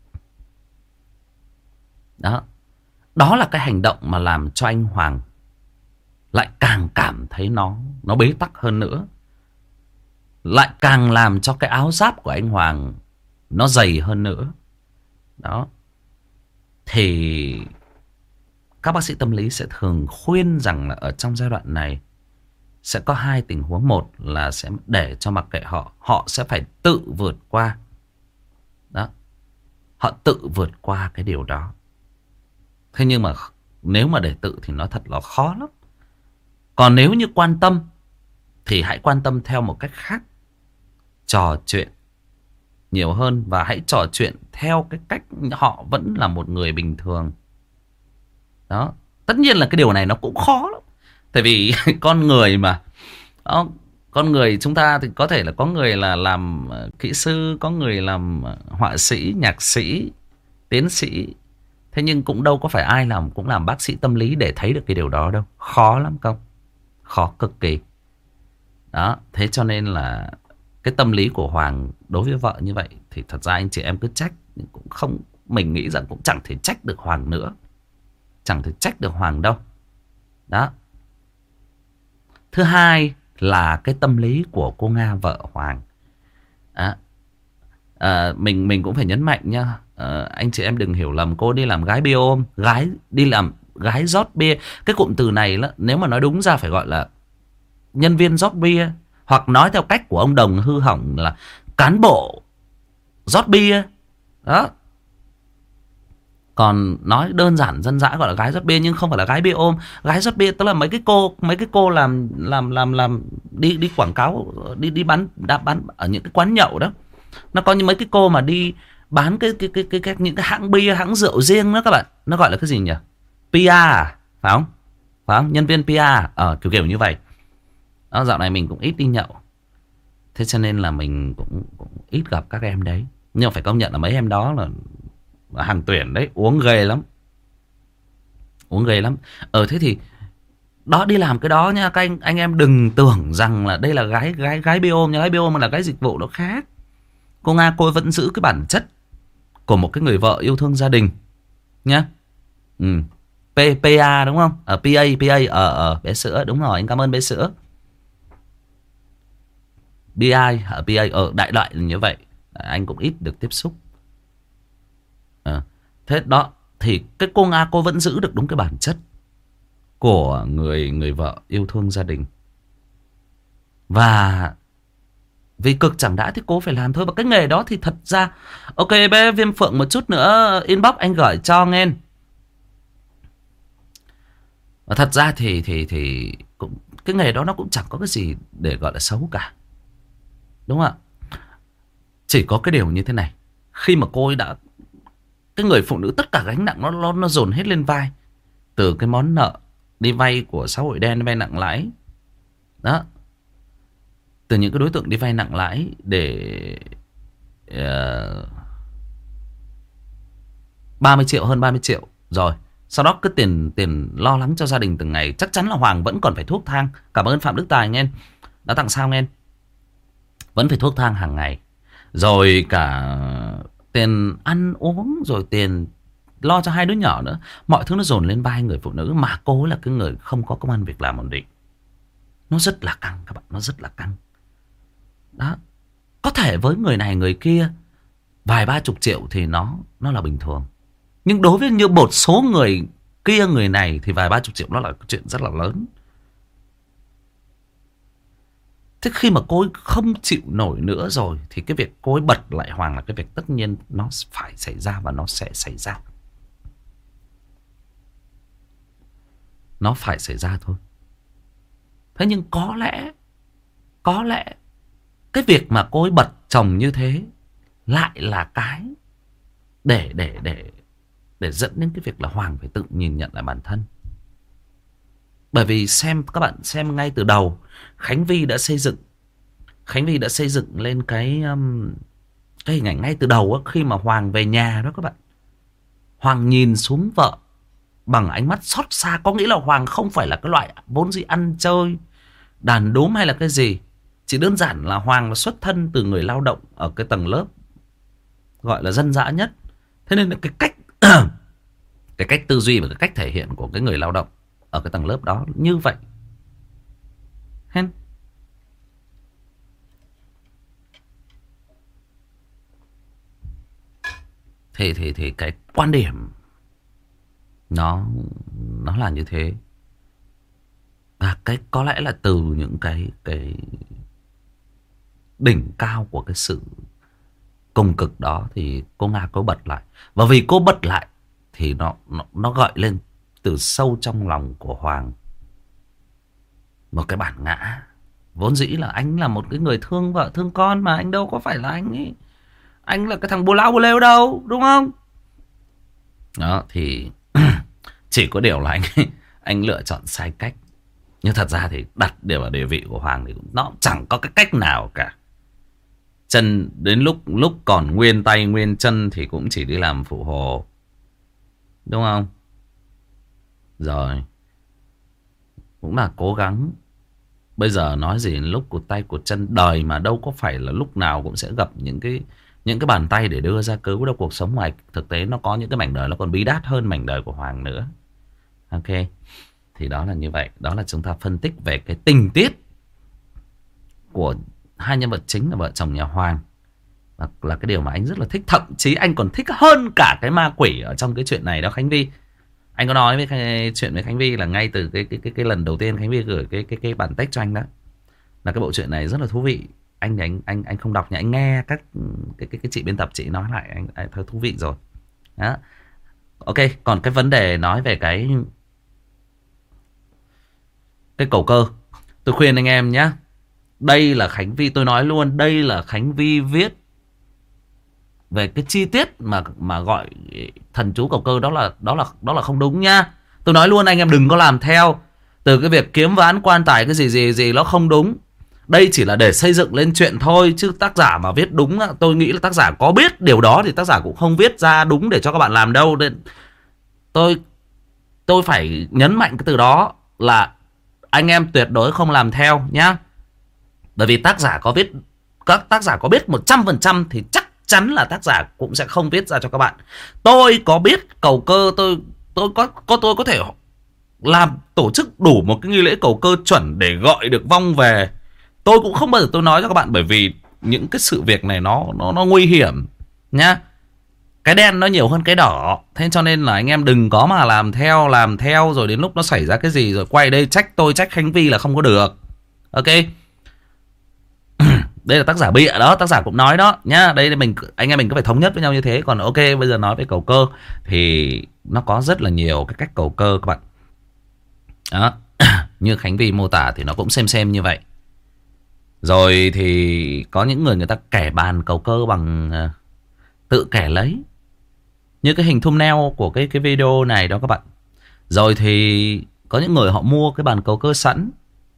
Đó. Đó là cái hành động mà làm cho anh Hoàng lại càng cảm thấy nó nó bế tắc hơn nữa. Lại càng làm cho cái áo giáp của anh Hoàng nó dày hơn nữa. Đó. Thì các bác sĩ tâm lý sẽ thường khuyên rằng là ở trong giai đoạn này sẽ có hai tình huống. Một là sẽ để cho mặc kệ họ, họ sẽ phải tự vượt qua. Đó. Họ tự vượt qua cái điều đó. Thế nhưng mà nếu mà để tự thì nó thật là khó lắm. Còn nếu như quan tâm thì hãy quan tâm theo một cách khác. Trò chuyện nhiều hơn và hãy trò chuyện theo cái cách họ vẫn là một người bình thường. Đó. Tất nhiên là cái điều này nó cũng khó lắm. Tại vì con người mà đó, con người chúng ta thì có thể là có người là làm kỹ sư, có người làm họa sĩ, nhạc sĩ, tiến sĩ. Thế nhưng cũng đâu có phải ai làm cũng làm bác sĩ tâm lý để thấy được cái điều đó đâu. Khó lắm không? Khó cực kỳ. Đó. Thế cho nên là cái tâm lý của Hoàng đối với vợ như vậy thì thật ra anh chị em cứ trách, nhưng cũng không, mình nghĩ rằng cũng chẳng thể trách được Hoàng nữa. Chẳng thể trách được Hoàng đâu. Đó. Thứ hai là cái tâm lý của cô Nga vợ Hoàng. À, à, mình mình cũng phải nhấn mạnh nha, à, anh chị em đừng hiểu lầm cô đi làm gái bia ôm, gái đi làm gái rót bia. Cái cụm từ này đó, nếu mà nói đúng ra phải gọi là nhân viên rót bia, hoặc nói theo cách của ông Đồng hư hỏng là cán bộ rót bia đó. Còn nói đơn giản dân dã gọi là gái rót bia, nhưng không phải là gái bia ôm. Gái rót bia tức là mấy cái cô mấy cái cô làm làm làm làm đi đi quảng cáo, đi đi bán đã bán ở những cái quán nhậu đó. Nó có những mấy cái cô mà đi bán cái cái cái cái, cái những cái hãng bia, hãng rượu riêng đó các bạn. Nó gọi là cái gì nhỉ? pê e à, phải không? Phải không? Nhân viên pê e à, ờ, kiểu kiểu như vậy. Đó, dạo này mình cũng ít đi nhậu, thế cho nên là mình cũng, cũng ít gặp các em đấy. Nhưng mà phải công nhận là mấy em đó là hàng tuyển đấy, uống ghê lắm. Uống ghê lắm. Ờ thế thì đó, đi làm cái đó nha các anh anh em đừng tưởng rằng là đây là gái gái gái bia ôm nha. Gái bia ôm là cái dịch vụ nó khác. Cô Nga cô ấy vẫn giữ cái bản chất của một cái người vợ yêu thương gia đình nhá. Ừ. P, pê a đúng không? Ở pê a, pê a ở ở bé sữa, đúng rồi, anh cảm ơn bé sữa. bê i ở pê a ở đại loại là như vậy. Anh cũng ít được tiếp xúc. À, thế đó thì cái cô Nga cô vẫn giữ được đúng cái bản chất của người người vợ yêu thương gia đình. Và vì cực chẳng đã thì cô phải làm thôi. Và cái nghề đó thì thật ra ok bé Viêm Phượng, một chút nữa inbox anh gửi cho nghe. Và thật ra thì thì thì cũng, cái nghề đó nó cũng chẳng có cái gì để gọi là xấu cả, đúng không ạ? Chỉ có cái điều như thế này, khi mà cô ấy đã, cái người phụ nữ tất cả gánh nặng nó nó, nó dồn hết lên vai. Từ cái món nợ đi vay của xã hội đen, vay nặng lãi đó, từ những cái đối tượng đi vay nặng lãi để uh, ba mươi triệu, hơn ba mươi triệu rồi. Sau đó cứ tiền tiền lo lắng cho gia đình từng ngày. Chắc chắn là Hoàng vẫn còn phải thuốc thang. Cảm ơn Phạm Đức Tài nghe đã tặng sao nghe. Vẫn phải thuốc thang hàng ngày. Rồi cả tiền ăn uống, rồi tiền lo cho hai đứa nhỏ nữa. Mọi thứ nó dồn lên vai người phụ nữ. Mà cô ấy là cái người không có công ăn việc làm ổn định. Nó rất là căng các bạn. Nó rất là căng. Đó. Có thể với người này người kia vài ba chục triệu thì nó nó là bình thường. Nhưng đối với như một số người kia, người này thì vài ba chục triệu nó là chuyện rất là lớn. Thế khi mà cô ấy không chịu nổi nữa rồi thì cái việc cô ấy bật lại Hoàng là cái việc tất nhiên nó phải xảy ra và nó sẽ xảy ra. Nó phải xảy ra thôi. Thế nhưng có lẽ, có lẽ cái việc mà cô ấy bật chồng như thế lại là cái để để để để dẫn đến cái việc là Hoàng phải tự nhìn nhận lại bản thân. Bởi vì xem các bạn xem ngay từ đầu, Khánh Vy đã xây dựng Khánh Vy đã xây dựng lên cái um, cái hình ảnh ngay từ đầu á, khi mà Hoàng về nhà đó các bạn. Hoàng nhìn xuống vợ bằng ánh mắt xót xa. Có nghĩa là Hoàng không phải là cái loại vốn dĩ ăn chơi, đàn đúm hay là cái gì. Chỉ đơn giản là Hoàng là xuất thân từ người lao động ở cái tầng lớp gọi là dân dã nhất. Thế nên là cái cách cái cách tư duy và cái cách thể hiện của cái người lao động ở cái tầng lớp đó như vậy. Hen. Thì thì thì cái quan điểm nó nó là như thế. Và cái có lẽ là từ những cái cái đỉnh cao của cái sự cùng cực đó thì cô Nga cô bật lại. Và vì cô bật lại thì nó nó nó gợi lên từ sâu trong lòng của Hoàng một cái bản ngã. Vốn dĩ là anh là một cái người thương vợ thương con mà, anh đâu có phải là anh ấy, anh là cái thằng bồ lao bồ lêu đâu, đúng không? Đó thì chỉ có điều là anh anh lựa chọn sai cách. Nhưng thật ra thì đặt đều ở địa vị của Hoàng thì nó chẳng có cái cách nào cả. Chân đến lúc lúc còn nguyên tay nguyên chân thì cũng chỉ đi làm phụ hồ, đúng không? Rồi cũng là cố gắng. Bây giờ nói gì lúc cụt tay cụt chân, đời mà đâu có phải là lúc nào cũng sẽ gặp những cái những cái bàn tay để đưa ra cứu đâu. Cuộc sống ngoài thực tế nó có những cái mảnh đời nó còn bí đát hơn mảnh đời của Hoàng nữa. Ok, thì đó là như vậy. Đó là chúng ta phân tích về cái tình tiết của hai nhân vật chính là vợ chồng nhà Hoàng. Là, là cái điều mà anh rất là thích. Thậm chí anh còn thích hơn cả cái ma quỷ ở trong cái chuyện này đó Khánh Vi. Anh có nói với cái chuyện với Khánh Vi là ngay từ cái cái cái, cái lần đầu tiên Khánh Vi gửi cái cái cái bản text cho anh đó, là cái bộ truyện này rất là thú vị. Anh anh anh anh không đọc nhưng anh nghe các cái cái cái chị biên tập chị nói lại anh, anh thấy thú vị rồi. Đó. Ok, còn cái vấn đề nói về cái cái cầu cơ, tôi khuyên anh em nhé. Đây là Khánh Vi, tôi nói luôn, đây là Khánh Vi viết về cái chi tiết mà mà gọi thần chú cầu cơ, đó là đó là đó là không đúng nhá. Tôi nói luôn anh em đừng có làm theo. Từ cái việc kiếm ván quan tài cái gì gì gì nó không đúng. Đây chỉ là để xây dựng lên chuyện thôi, chứ tác giả mà viết đúng, tôi nghĩ là tác giả có biết điều đó thì tác giả cũng không viết ra đúng để cho các bạn làm đâu. Nên tôi tôi phải nhấn mạnh cái từ đó là anh em tuyệt đối không làm theo nhá. Bởi vì tác giả có viết, các tác giả có biết một trăm phần trăm thì chắc chắn là tác giả cũng sẽ không viết ra cho các bạn. Tôi có biết cầu cơ, tôi tôi có có tôi có thể làm tổ chức đủ một cái nghi lễ cầu cơ chuẩn để gọi được vong về. Tôi cũng không bao giờ tôi nói cho các bạn, bởi vì những cái sự việc này nó nó nó nguy hiểm nhá. Cái đen nó nhiều hơn cái đỏ. Thế cho nên là anh em đừng có mà làm theo, làm theo rồi đến lúc nó xảy ra cái gì rồi quay đây trách tôi, trách Khánh Vi là không có được. Ok. Đây là tác giả bịa đó, tác giả cũng nói đó nhá. Đây là mình, anh em mình cứ phải thống nhất với nhau như thế. Còn ok, bây giờ nói về cầu cơ thì nó có rất là nhiều cái cách cầu cơ các bạn. Đó. Như Khánh Vi mô tả thì nó cũng xem xem như vậy. Rồi thì có những người người ta kẻ bàn cầu cơ bằng uh, tự kẻ lấy, như cái hình thumbnail của cái cái video này đó các bạn. Rồi thì có những người họ mua cái bàn cầu cơ sẵn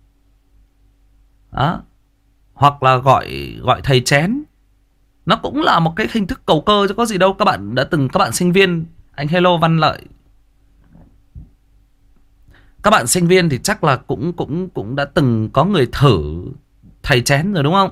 đó, hoặc là gọi gọi thầy chén. Nó cũng là một cái hình thức cầu cơ chứ có gì đâu. Các bạn đã từng, các bạn sinh viên, anh Hello Văn Lợi, các bạn sinh viên thì chắc là cũng cũng cũng đã từng có người thử thầy chén rồi đúng không?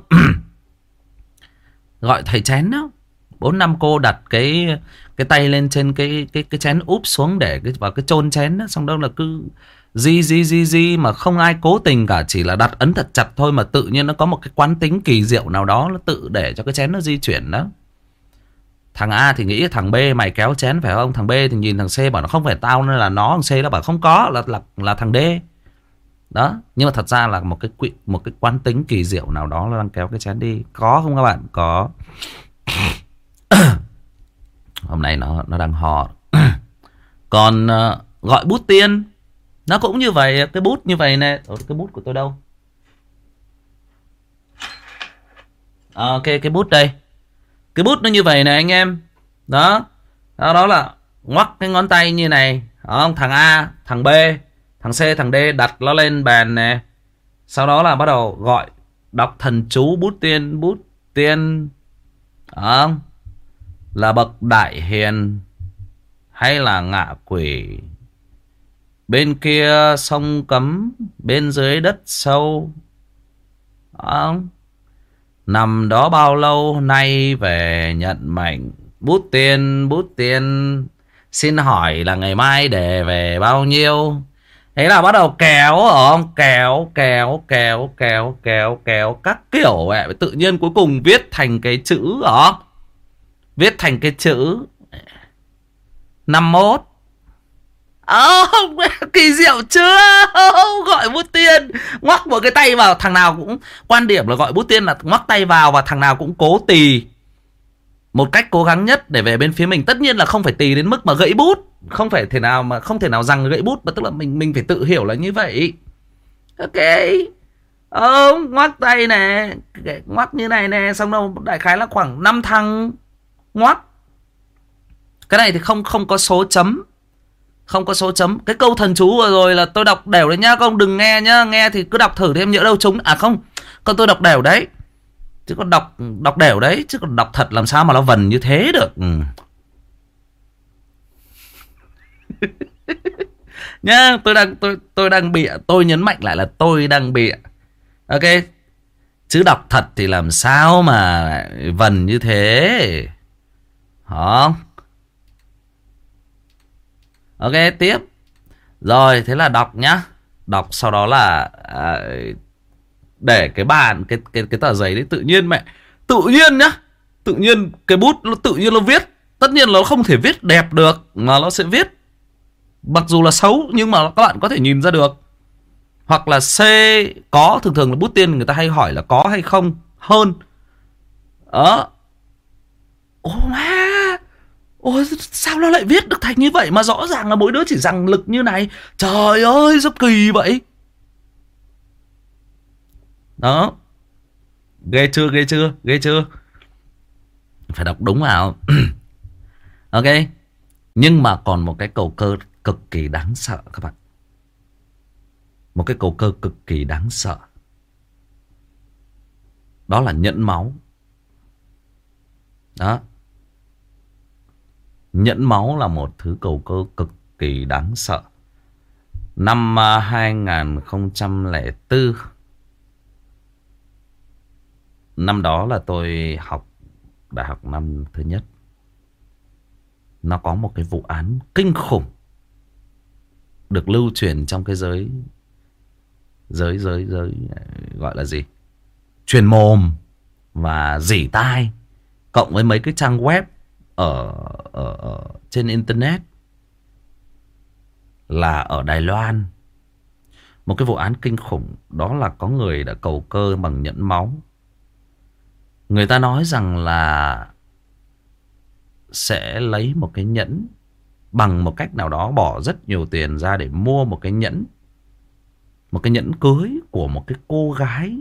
Gọi thầy chén đó. Bốn năm cô đặt cái cái tay lên trên cái cái cái chén úp xuống để cái vào cái chôn chén đó, xong đâu là cứ di di di di mà không ai cố tình cả, chỉ là đặt ấn thật chặt thôi mà tự nhiên nó có một cái quán tính kỳ diệu nào đó, nó tự để cho cái chén nó di chuyển đó. Thằng A thì nghĩ thằng B mày kéo chén phải không? Thằng B thì nhìn thằng C bảo nó không phải tao nên là nó, thằng C nó bảo không có, là là là thằng D. Đó, nhưng mà thật ra là một cái một cái quán tính kỳ diệu nào đó nó đang kéo cái chén đi. Có không các bạn? Có. Hôm nay nó nó đang hò. Còn uh, gọi bút tiên nó cũng như vậy. Cái bút như vậy nè. Ủa, cái bút của tôi đâu? À, ok, cái bút đây. Cái bút nó như vậy nè anh em. Đó. Đó, đó là ngoắc cái ngón tay như này. Đó, thằng A, thằng B, thằng C, thằng D đặt nó lên bàn nè. Sau đó là bắt đầu gọi, đọc thần chú bút tiên. Bút tiên đó, là bậc đại hiền hay là ngạ quỷ, bên kia sông cấm, bên dưới đất sâu đó. Nằm đó bao lâu nay về nhận mệnh. Bút tiên, bút tiên, xin hỏi là ngày mai để về bao nhiêu. Thế là bắt đầu kéo ở không? Kéo, kéo, kéo, kéo, kéo, kéo các kiểu vậy. Tự nhiên cuối cùng viết thành cái chữ đó. Viết thành cái chữ năm mốt. Ơ, oh, kỳ diệu chưa? Oh, gọi bút tiên, ngoắc một cái tay vào. Thằng nào cũng, quan điểm là gọi bút tiên là ngoắc tay vào, và thằng nào cũng cố tì một cách cố gắng nhất để về bên phía mình. Tất nhiên là không phải tì đến mức mà gãy bút, không phải thể nào mà không thể nào rằng gãy bút, mà tức là mình mình phải tự hiểu là như vậy. Ok. Ờ, oh, ngoắc tay nè, ngoắc như này nè, xong đâu đại khái là khoảng năm thằng ngoắc. Cái này thì không không có số chấm. Không có số chấm. Cái câu thần chú vừa rồi là tôi đọc đều đấy nhá. Các ông đừng nghe nhá. Nghe thì cứ đọc thử thì em nhỡ đâu trúng. À không, còn tôi đọc đều đấy. Chứ còn đọc đọc đều đấy. Chứ còn đọc thật làm sao mà nó vần như thế được. Ừ. Nhá, tôi đang tôi tôi đang bịa. Tôi nhấn mạnh lại là tôi đang bịa. Ok. Chứ đọc thật thì làm sao mà vần như thế. Hả? Ok, tiếp. Rồi, thế là đọc nhá. Đọc sau đó là à, để cái bàn cái cái cái tờ giấy đấy, tự nhiên mẹ tự nhiên nhá, tự nhiên cái bút nó tự nhiên nó viết, tất nhiên nó không thể viết đẹp được mà nó sẽ viết mặc dù là xấu nhưng mà các bạn có thể nhìn ra được. Hoặc là C có, thường thường là bút tiên người ta hay hỏi là có hay không hơn. Đó. Ô má, ôi sao nó lại viết được thành như vậy mà rõ ràng là mỗi đứa chỉ rằng lực như này. Trời ơi sao kỳ vậy. Đó. Ghê chưa, ghê chưa, ghê chưa. Phải đọc đúng vào. Ok. Nhưng mà còn một cái cầu cơ cực kỳ đáng sợ các bạn. Một cái cầu cơ cực kỳ đáng sợ. Đó là nhẫn máu. Đó. Nhẫn máu là một thứ cầu cơ cực kỳ đáng sợ. Năm hai không không bốn, năm đó là tôi học đại học năm thứ nhất. Nó có một cái vụ án kinh khủng được lưu truyền trong cái giới giới giới giới gọi là gì, truyền mồm và rỉ tai, cộng với mấy cái trang web ở, ở, ở trên internet, là ở Đài Loan. Một cái vụ án kinh khủng. Đó là có người đã cầu cơ bằng nhẫn máu. Người ta nói rằng là sẽ lấy một cái nhẫn, bằng một cách nào đó bỏ rất nhiều tiền ra để mua một cái nhẫn, một cái nhẫn cưới của một cái cô gái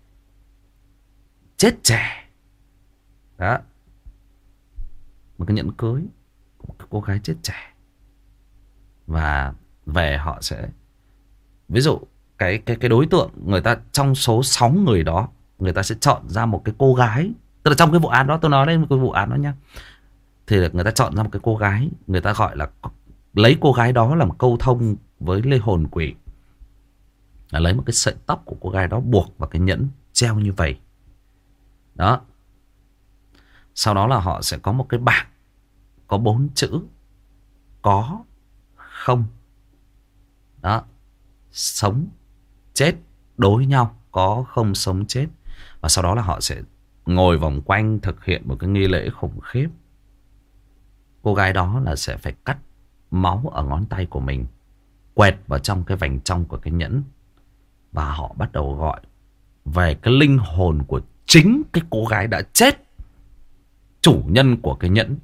chết trẻ. Đó. Một cái nhẫn cưới của một cái cô gái chết trẻ. Và về họ sẽ, ví dụ cái cái cái đối tượng, người ta trong số sáu người đó, người ta sẽ chọn ra một cái cô gái. Tức là trong cái vụ án đó, tôi nói đây một cái vụ án đó nhá, thì người ta chọn ra một cái cô gái, người ta gọi là lấy cô gái đó làm câu thông với lê hồn quỷ, là lấy một cái sợi tóc của cô gái đó buộc vào cái nhẫn treo như vậy. Đó. Sau đó là họ sẽ có một cái bảng có bốn chữ có, không. Đó. Sống, chết đối nhau, có, không, sống, chết. Và sau đó là họ sẽ ngồi vòng quanh thực hiện một cái nghi lễ khủng khiếp. Cô gái đó là sẽ phải cắt máu ở ngón tay của mình, quẹt vào trong cái vành trong của cái nhẫn. Và họ bắt đầu gọi về cái linh hồn của chính cái cô gái đã chết, chủ nhân của cái nhẫn.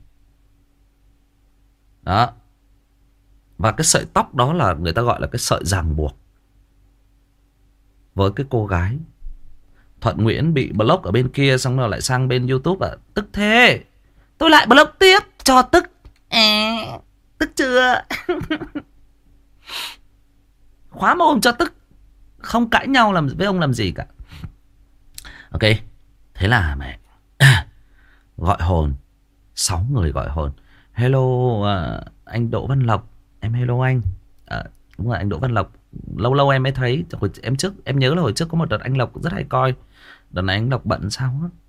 Đó. Và cái sợi tóc đó là người ta gọi là cái sợi ràng buộc với cái cô gái. Thuận Nguyễn bị block ở bên kia, xong rồi lại sang bên YouTube à, tức thế, tôi lại block tiếp cho tức. À, tức chưa? Khóa mồm cho tức. Không cãi nhau làm với ông làm gì cả. Ok. Thế là mẹ gọi hồn. Sáu người gọi hồn. Hello uh, anh Đỗ Văn Lộc. Em hello anh. uh, Đúng rồi, anh Đỗ Văn Lộc. Lâu lâu em mới thấy. Hồi, em trước em nhớ là hồi trước có một đợt anh Lộc rất hay coi. Đợt này anh Lộc bận sao đó.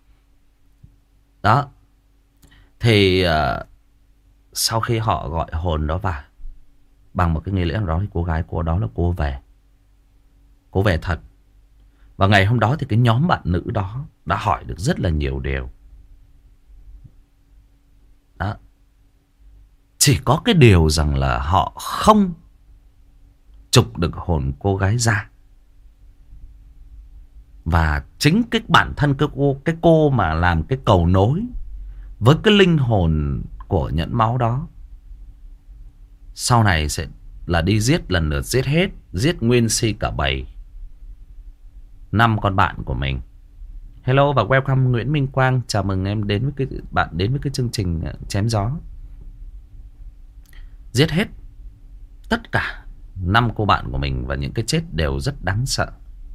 Đó. Thì uh, sau khi họ gọi hồn đó vào, bằng một cái nghi lễ nào đó, thì cô gái cô đó là cô về. Cô về thật. Và ngày hôm đó thì cái nhóm bạn nữ đó đã hỏi được rất là nhiều điều. Đó. Chỉ có cái điều rằng là họ không trục được hồn cô gái ra. Và chính cái bản thân cái cô, cái cô mà làm cái cầu nối với cái linh hồn của nhẫn máu đó, sau này sẽ là đi giết lần lượt, giết hết, giết nguyên si cả bầy năm con bạn của mình. Hello và welcome Nguyễn Minh Quang. Chào mừng em đến với cái bạn đến với cái chương trình Chém Gió. Giết hết tất cả năm cô bạn của mình, và những cái chết đều rất đáng sợ.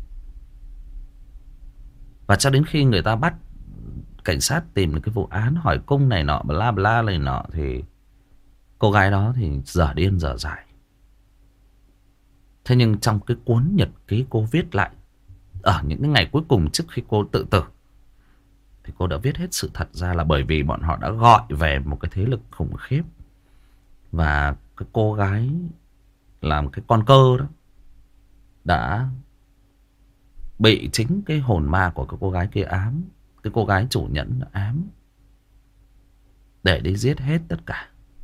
Và cho đến khi người ta bắt, cảnh sát tìm được cái vụ án, hỏi cung này nọ, bla bla này nọ, thì cô gái đó thì dở điên dở dại. Thế nhưng trong cái cuốn nhật ký cô viết lại ở những cái ngày cuối cùng trước khi cô tự tử, thì cô đã viết hết sự thật ra, là bởi vì bọn họ đã gọi về một cái thế lực khủng khiếp. Và cái cô gái làm cái con cơ đó đã bị chính cái hồn ma của cái cô gái kia ám. Cái cô gái chủ nhẫn ám để đi giết hết tất cả.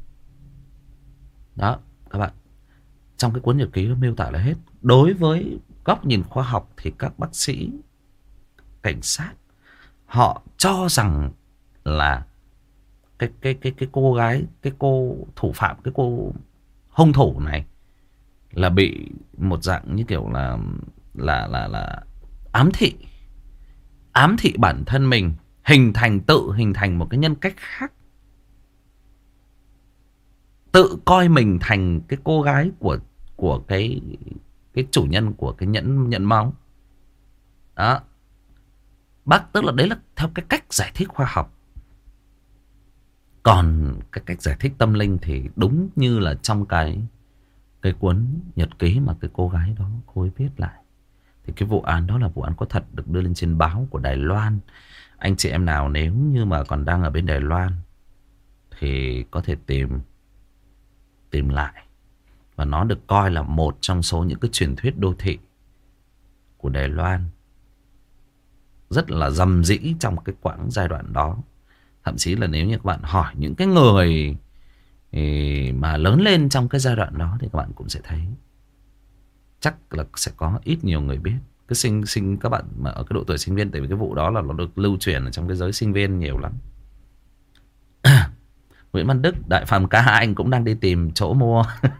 Đó các bạn, trong cái cuốn nhật ký nó miêu tả là hết. Đối với góc nhìn khoa học thì các bác sĩ, cảnh sát, họ cho rằng là cái cái cái cái cô gái, cái cô thủ phạm, cái cô hung thủ này là bị một dạng như kiểu là là là là ám thị, ám thị bản thân mình, hình thành tự hình thành một cái nhân cách khác, tự coi mình thành cái cô gái của của cái cái chủ nhân của cái nhẫn nhẫn máu. Đó. Bác tức là đấy là theo cái cách giải thích khoa học. Còn cái cách giải thích tâm linh thì đúng như là trong cái cái cuốn nhật ký mà cái cô gái đó cô ấy viết lại. Thì cái vụ án đó là vụ án có thật, được đưa lên trên báo của Đài Loan. Anh chị em nào nếu như mà còn đang ở bên Đài Loan thì có thể tìm tìm lại. Và nó được coi là một trong số những cái truyền thuyết đô thị của Đài Loan, rất là rầm rĩ trong cái quãng giai đoạn đó. Thậm chí là nếu như các bạn hỏi những cái người mà lớn lên trong cái giai đoạn đó thì các bạn cũng sẽ thấy chắc là sẽ có ít nhiều người biết. Cái sinh sinh các bạn mà ở cái độ tuổi sinh viên, tại vì cái vụ đó là nó được lưu truyền ở trong cái giới sinh viên nhiều lắm. Nguyễn Văn Đức, Đại Phàm ca anh cũng đang đi tìm chỗ mua.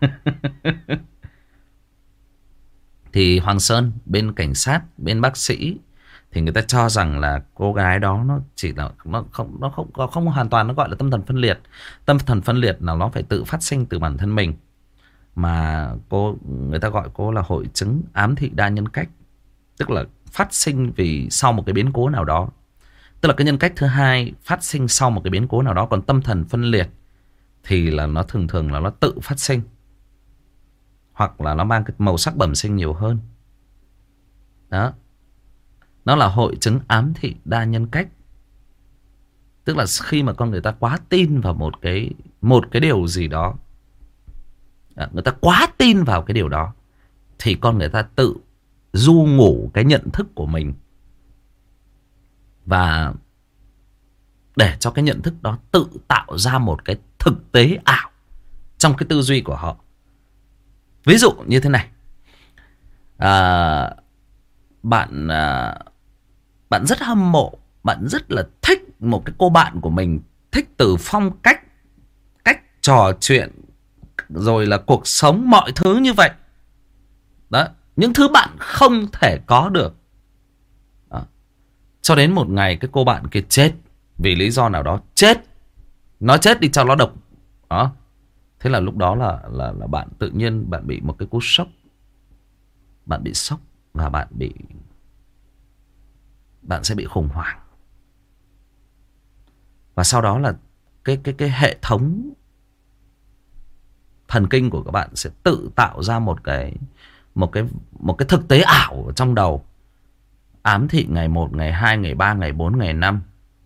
Thì Hoàng Sơn, bên cảnh sát, bên bác sĩ thì người ta cho rằng là cô gái đó nó chỉ là nó không nó không nó không hoàn toàn nó gọi là tâm thần phân liệt. Tâm thần phân liệt là nó phải tự phát sinh từ bản thân mình. Mà cô người ta gọi cô là hội chứng ám thị đa nhân cách, tức là phát sinh vì sau một cái biến cố nào đó. Tức là cái nhân cách thứ hai phát sinh sau một cái biến cố nào đó. Còn tâm thần phân liệt thì là nó thường thường là nó tự phát sinh, hoặc là nó mang cái màu sắc bẩm sinh nhiều hơn. Đó. Nó là hội chứng ám thị đa nhân cách. Tức là khi mà con người ta quá tin vào một cái một cái điều gì đó, người ta quá tin vào cái điều đó, thì con người ta tự du ngủ cái nhận thức của mình, và để cho cái nhận thức đó tự tạo ra một cái thực tế ảo trong cái tư duy của họ. Ví dụ như thế này, à, bạn à, bạn rất hâm mộ, bạn rất là thích một cái cô bạn của mình, thích từ phong cách, cách trò chuyện, rồi là cuộc sống, mọi thứ như vậy. Đó, những thứ bạn không thể có được. Đó. Cho đến một ngày cái cô bạn kia chết, vì lý do nào đó chết. Nó chết đi cho nó độc. Đó. Thế là lúc đó là, là, là bạn tự nhiên bạn bị một cái cú sốc. Bạn bị sốc và bạn bị bạn sẽ bị khủng hoảng. Và sau đó là cái cái cái hệ thống thần kinh của các bạn sẽ tự tạo ra một cái một cái một cái thực tế ảo ở trong đầu. Ám thị ngày một, ngày hai, ngày ba, ngày bốn, ngày năm.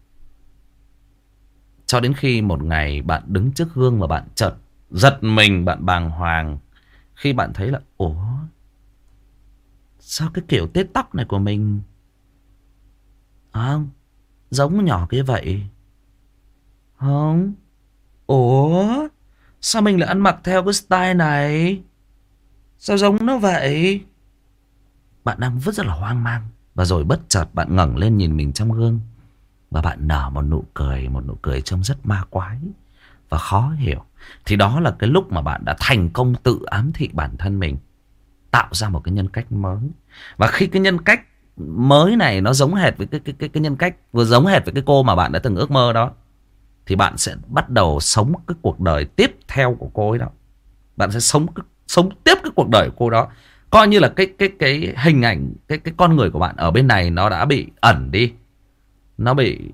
Cho đến khi một ngày bạn đứng trước gương và bạn chợt giật mình, bạn bàng hoàng khi bạn thấy là ủa, sao cái kiểu tết tóc này của mình à, giống nhỏ kia vậy? Không. Ủa, sao mình lại ăn mặc theo cái style này? Sao giống nó vậy? Bạn đang rất là hoang mang. Và rồi bất chợt bạn ngẩng lên nhìn mình trong gương, và bạn nở một nụ cười, một nụ cười trông rất ma quái và khó hiểu. Thì đó là cái lúc mà bạn đã thành công tự ám thị bản thân mình, tạo ra một cái nhân cách mới. Và khi cái nhân cách mới này nó giống hệt với cái, cái, cái, cái nhân cách vừa giống hệt với cái cô mà bạn đã từng ước mơ đó, thì bạn sẽ bắt đầu sống cái cuộc đời tiếp theo của cô ấy đó. Bạn sẽ sống sống tiếp cái cuộc đời của cô đó. Coi như là cái cái cái hình ảnh, cái cái con người của bạn ở bên này nó đã bị ẩn đi, nó bị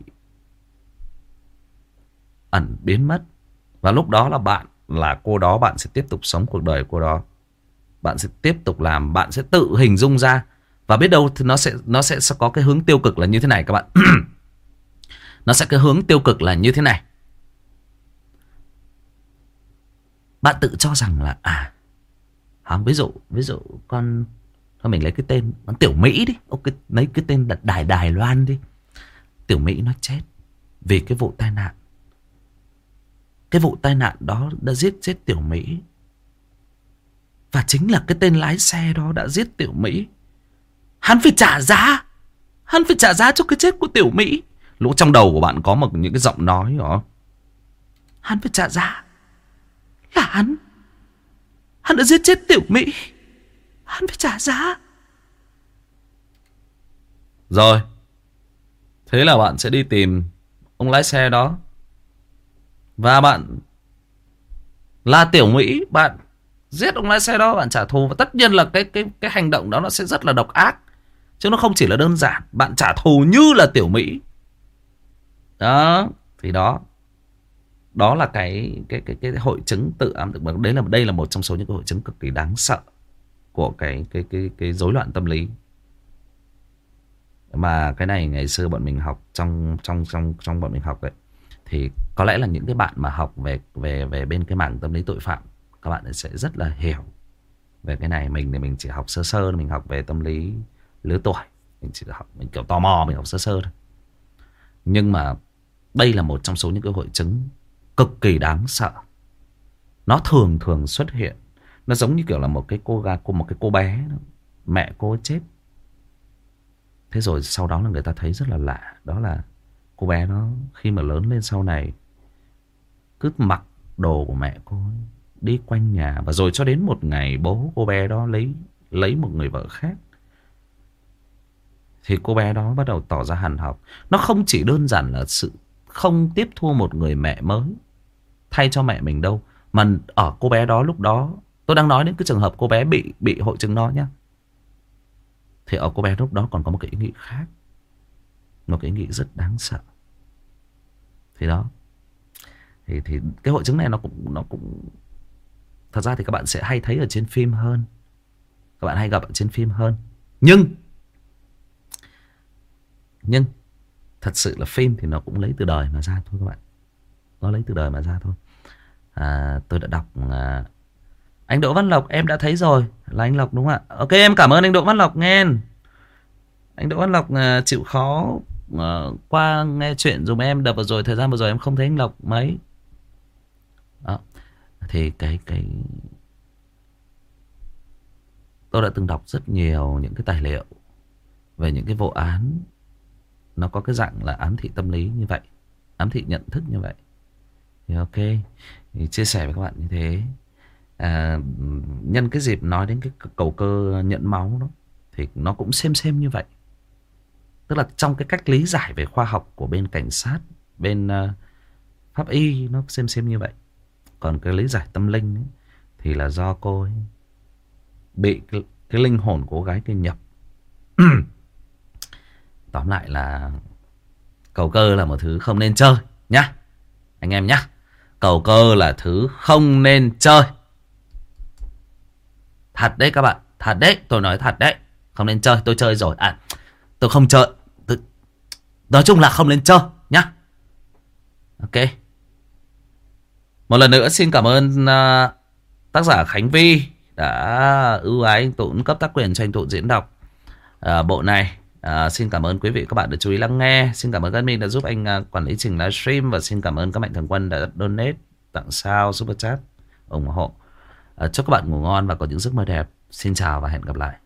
ẩn biến mất. Và lúc đó là bạn là cô đó, bạn sẽ tiếp tục sống cuộc đời cô đó. Bạn sẽ tiếp tục làm, bạn sẽ tự hình dung ra. Và biết đâu thì nó sẽ nó sẽ, sẽ có cái hướng tiêu cực là như thế này các bạn. Nó sẽ cái hướng tiêu cực là như thế này. Bạn tự cho rằng là à, à ví dụ ví dụ con Thôi mình lấy cái tên Tiểu Mỹ đi. Ok, lấy cái tên Đài Đài Loan đi. Tiểu Mỹ nó chết vì cái vụ tai nạn. Cái vụ tai nạn đó đã giết chết Tiểu Mỹ. Và chính là cái tên lái xe đó đã giết Tiểu Mỹ. Hắn phải trả giá. Hắn phải trả giá cho cái chết của Tiểu Mỹ. Lúc trong đầu của bạn có một những cái giọng nói đó. Hắn phải trả giá. Là hắn. Hắn đã giết chết Tiểu Mỹ. Hắn phải trả giá. Rồi. Thế là bạn sẽ đi tìm ông lái xe đó. Và bạn là Tiểu Mỹ. Bạn giết ông lái xe đó, bạn trả thù. Và tất nhiên là cái, cái, cái hành động đó nó sẽ rất là độc ác. Chứ nó không chỉ là đơn giản. Bạn trả thù như là Tiểu Mỹ. Đó. Thì đó. Đó là cái cái cái cái hội chứng tự ám tự đấy là đây là một trong số những cái hội chứng cực kỳ đáng sợ của cái cái cái cái rối loạn tâm lý. Mà cái này ngày xưa bọn mình học trong trong trong trong bọn mình học đấy, thì có lẽ là những cái bạn mà học về về về bên cái mảng tâm lý tội phạm, các bạn sẽ rất là hiểu về cái này. Mình thì mình chỉ học sơ sơ, mình học về tâm lý lứa tuổi, mình chỉ học, mình kiểu tò mò mình học sơ sơ thôi. Nhưng mà đây là một trong số những cái hội chứng cực kỳ đáng sợ. Nó thường thường xuất hiện. Nó giống như kiểu là một cái cô gái, một cái cô bé, mẹ cô ấy chết. Thế rồi sau đó là người ta thấy rất là lạ. Đó là cô bé nó khi mà lớn lên sau này cứ mặc đồ của mẹ cô ấy, đi quanh nhà. Và rồi cho đến một ngày bố cô bé đó lấy lấy một người vợ khác, thì cô bé đó bắt đầu tỏ ra hằn học. Nó không chỉ đơn giản là sự không tiếp thu một người mẹ mới thay cho mẹ mình đâu, mà ở cô bé đó lúc đó, tôi đang nói đến cái trường hợp cô bé bị bị hội chứng đó nhá, thì ở cô bé lúc đó còn có một cái ý nghĩ khác, một cái ý nghĩ rất đáng sợ. Thì đó, thì thì cái hội chứng này nó cũng nó cũng thật ra thì các bạn sẽ hay thấy ở trên phim hơn, các bạn hay gặp ở trên phim hơn. Nhưng nhưng thật sự là phim thì nó cũng lấy từ đời mà ra thôi các bạn. Nó lấy từ đời mà ra thôi. À, tôi đã đọc à, anh Đỗ Văn Lộc em đã thấy rồi, là anh Lộc đúng không ạ? Ok, em cảm ơn anh Đỗ Văn Lộc nghe. Anh Đỗ Văn Lộc à, chịu khó à, qua nghe chuyện dùm em. Đợt vừa rồi, thời gian vừa rồi em không thấy anh Lộc mấy. Đó. Thì cái cái tôi đã từng đọc rất nhiều những cái tài liệu về những cái vụ án nó có cái dạng là ám thị tâm lý như vậy, ám thị nhận thức như vậy. Thì ok, thì chia sẻ với các bạn như thế. À, nhân cái dịp nói đến cái cầu cơ nhận máu đó, thì nó cũng xem xem như vậy. Tức là trong cái cách lý giải về khoa học của bên cảnh sát, bên uh, pháp y, nó xem xem như vậy. Còn cái lý giải tâm linh ấy, thì là do cô ấy bị cái, cái linh hồn của cô gái kia nhập. Tóm lại là cầu cơ là một thứ không nên chơi nhá, anh em nhá. Cầu cơ là thứ không nên chơi. Thật đấy các bạn, thật đấy, tôi nói thật đấy. Không nên chơi, tôi chơi rồi. À, tôi không chơi. Tôi... Nói chung là không nên chơi nhá. Ok. Một lần nữa xin cảm ơn uh, tác giả Khánh Vi đã ưu ái anh Tụng cấp tác quyền cho anh Tụng diễn đọc uh, bộ này. À, xin cảm ơn quý vị các bạn đã chú ý lắng nghe. Xin cảm ơn các admin đã giúp anh uh, quản lý trình livestream. Và xin cảm ơn các mạnh thường quân đã donate, tặng sao, super chat, ủng hộ. uh, Chúc các bạn ngủ ngon và có những giấc mơ đẹp. Xin chào và hẹn gặp lại.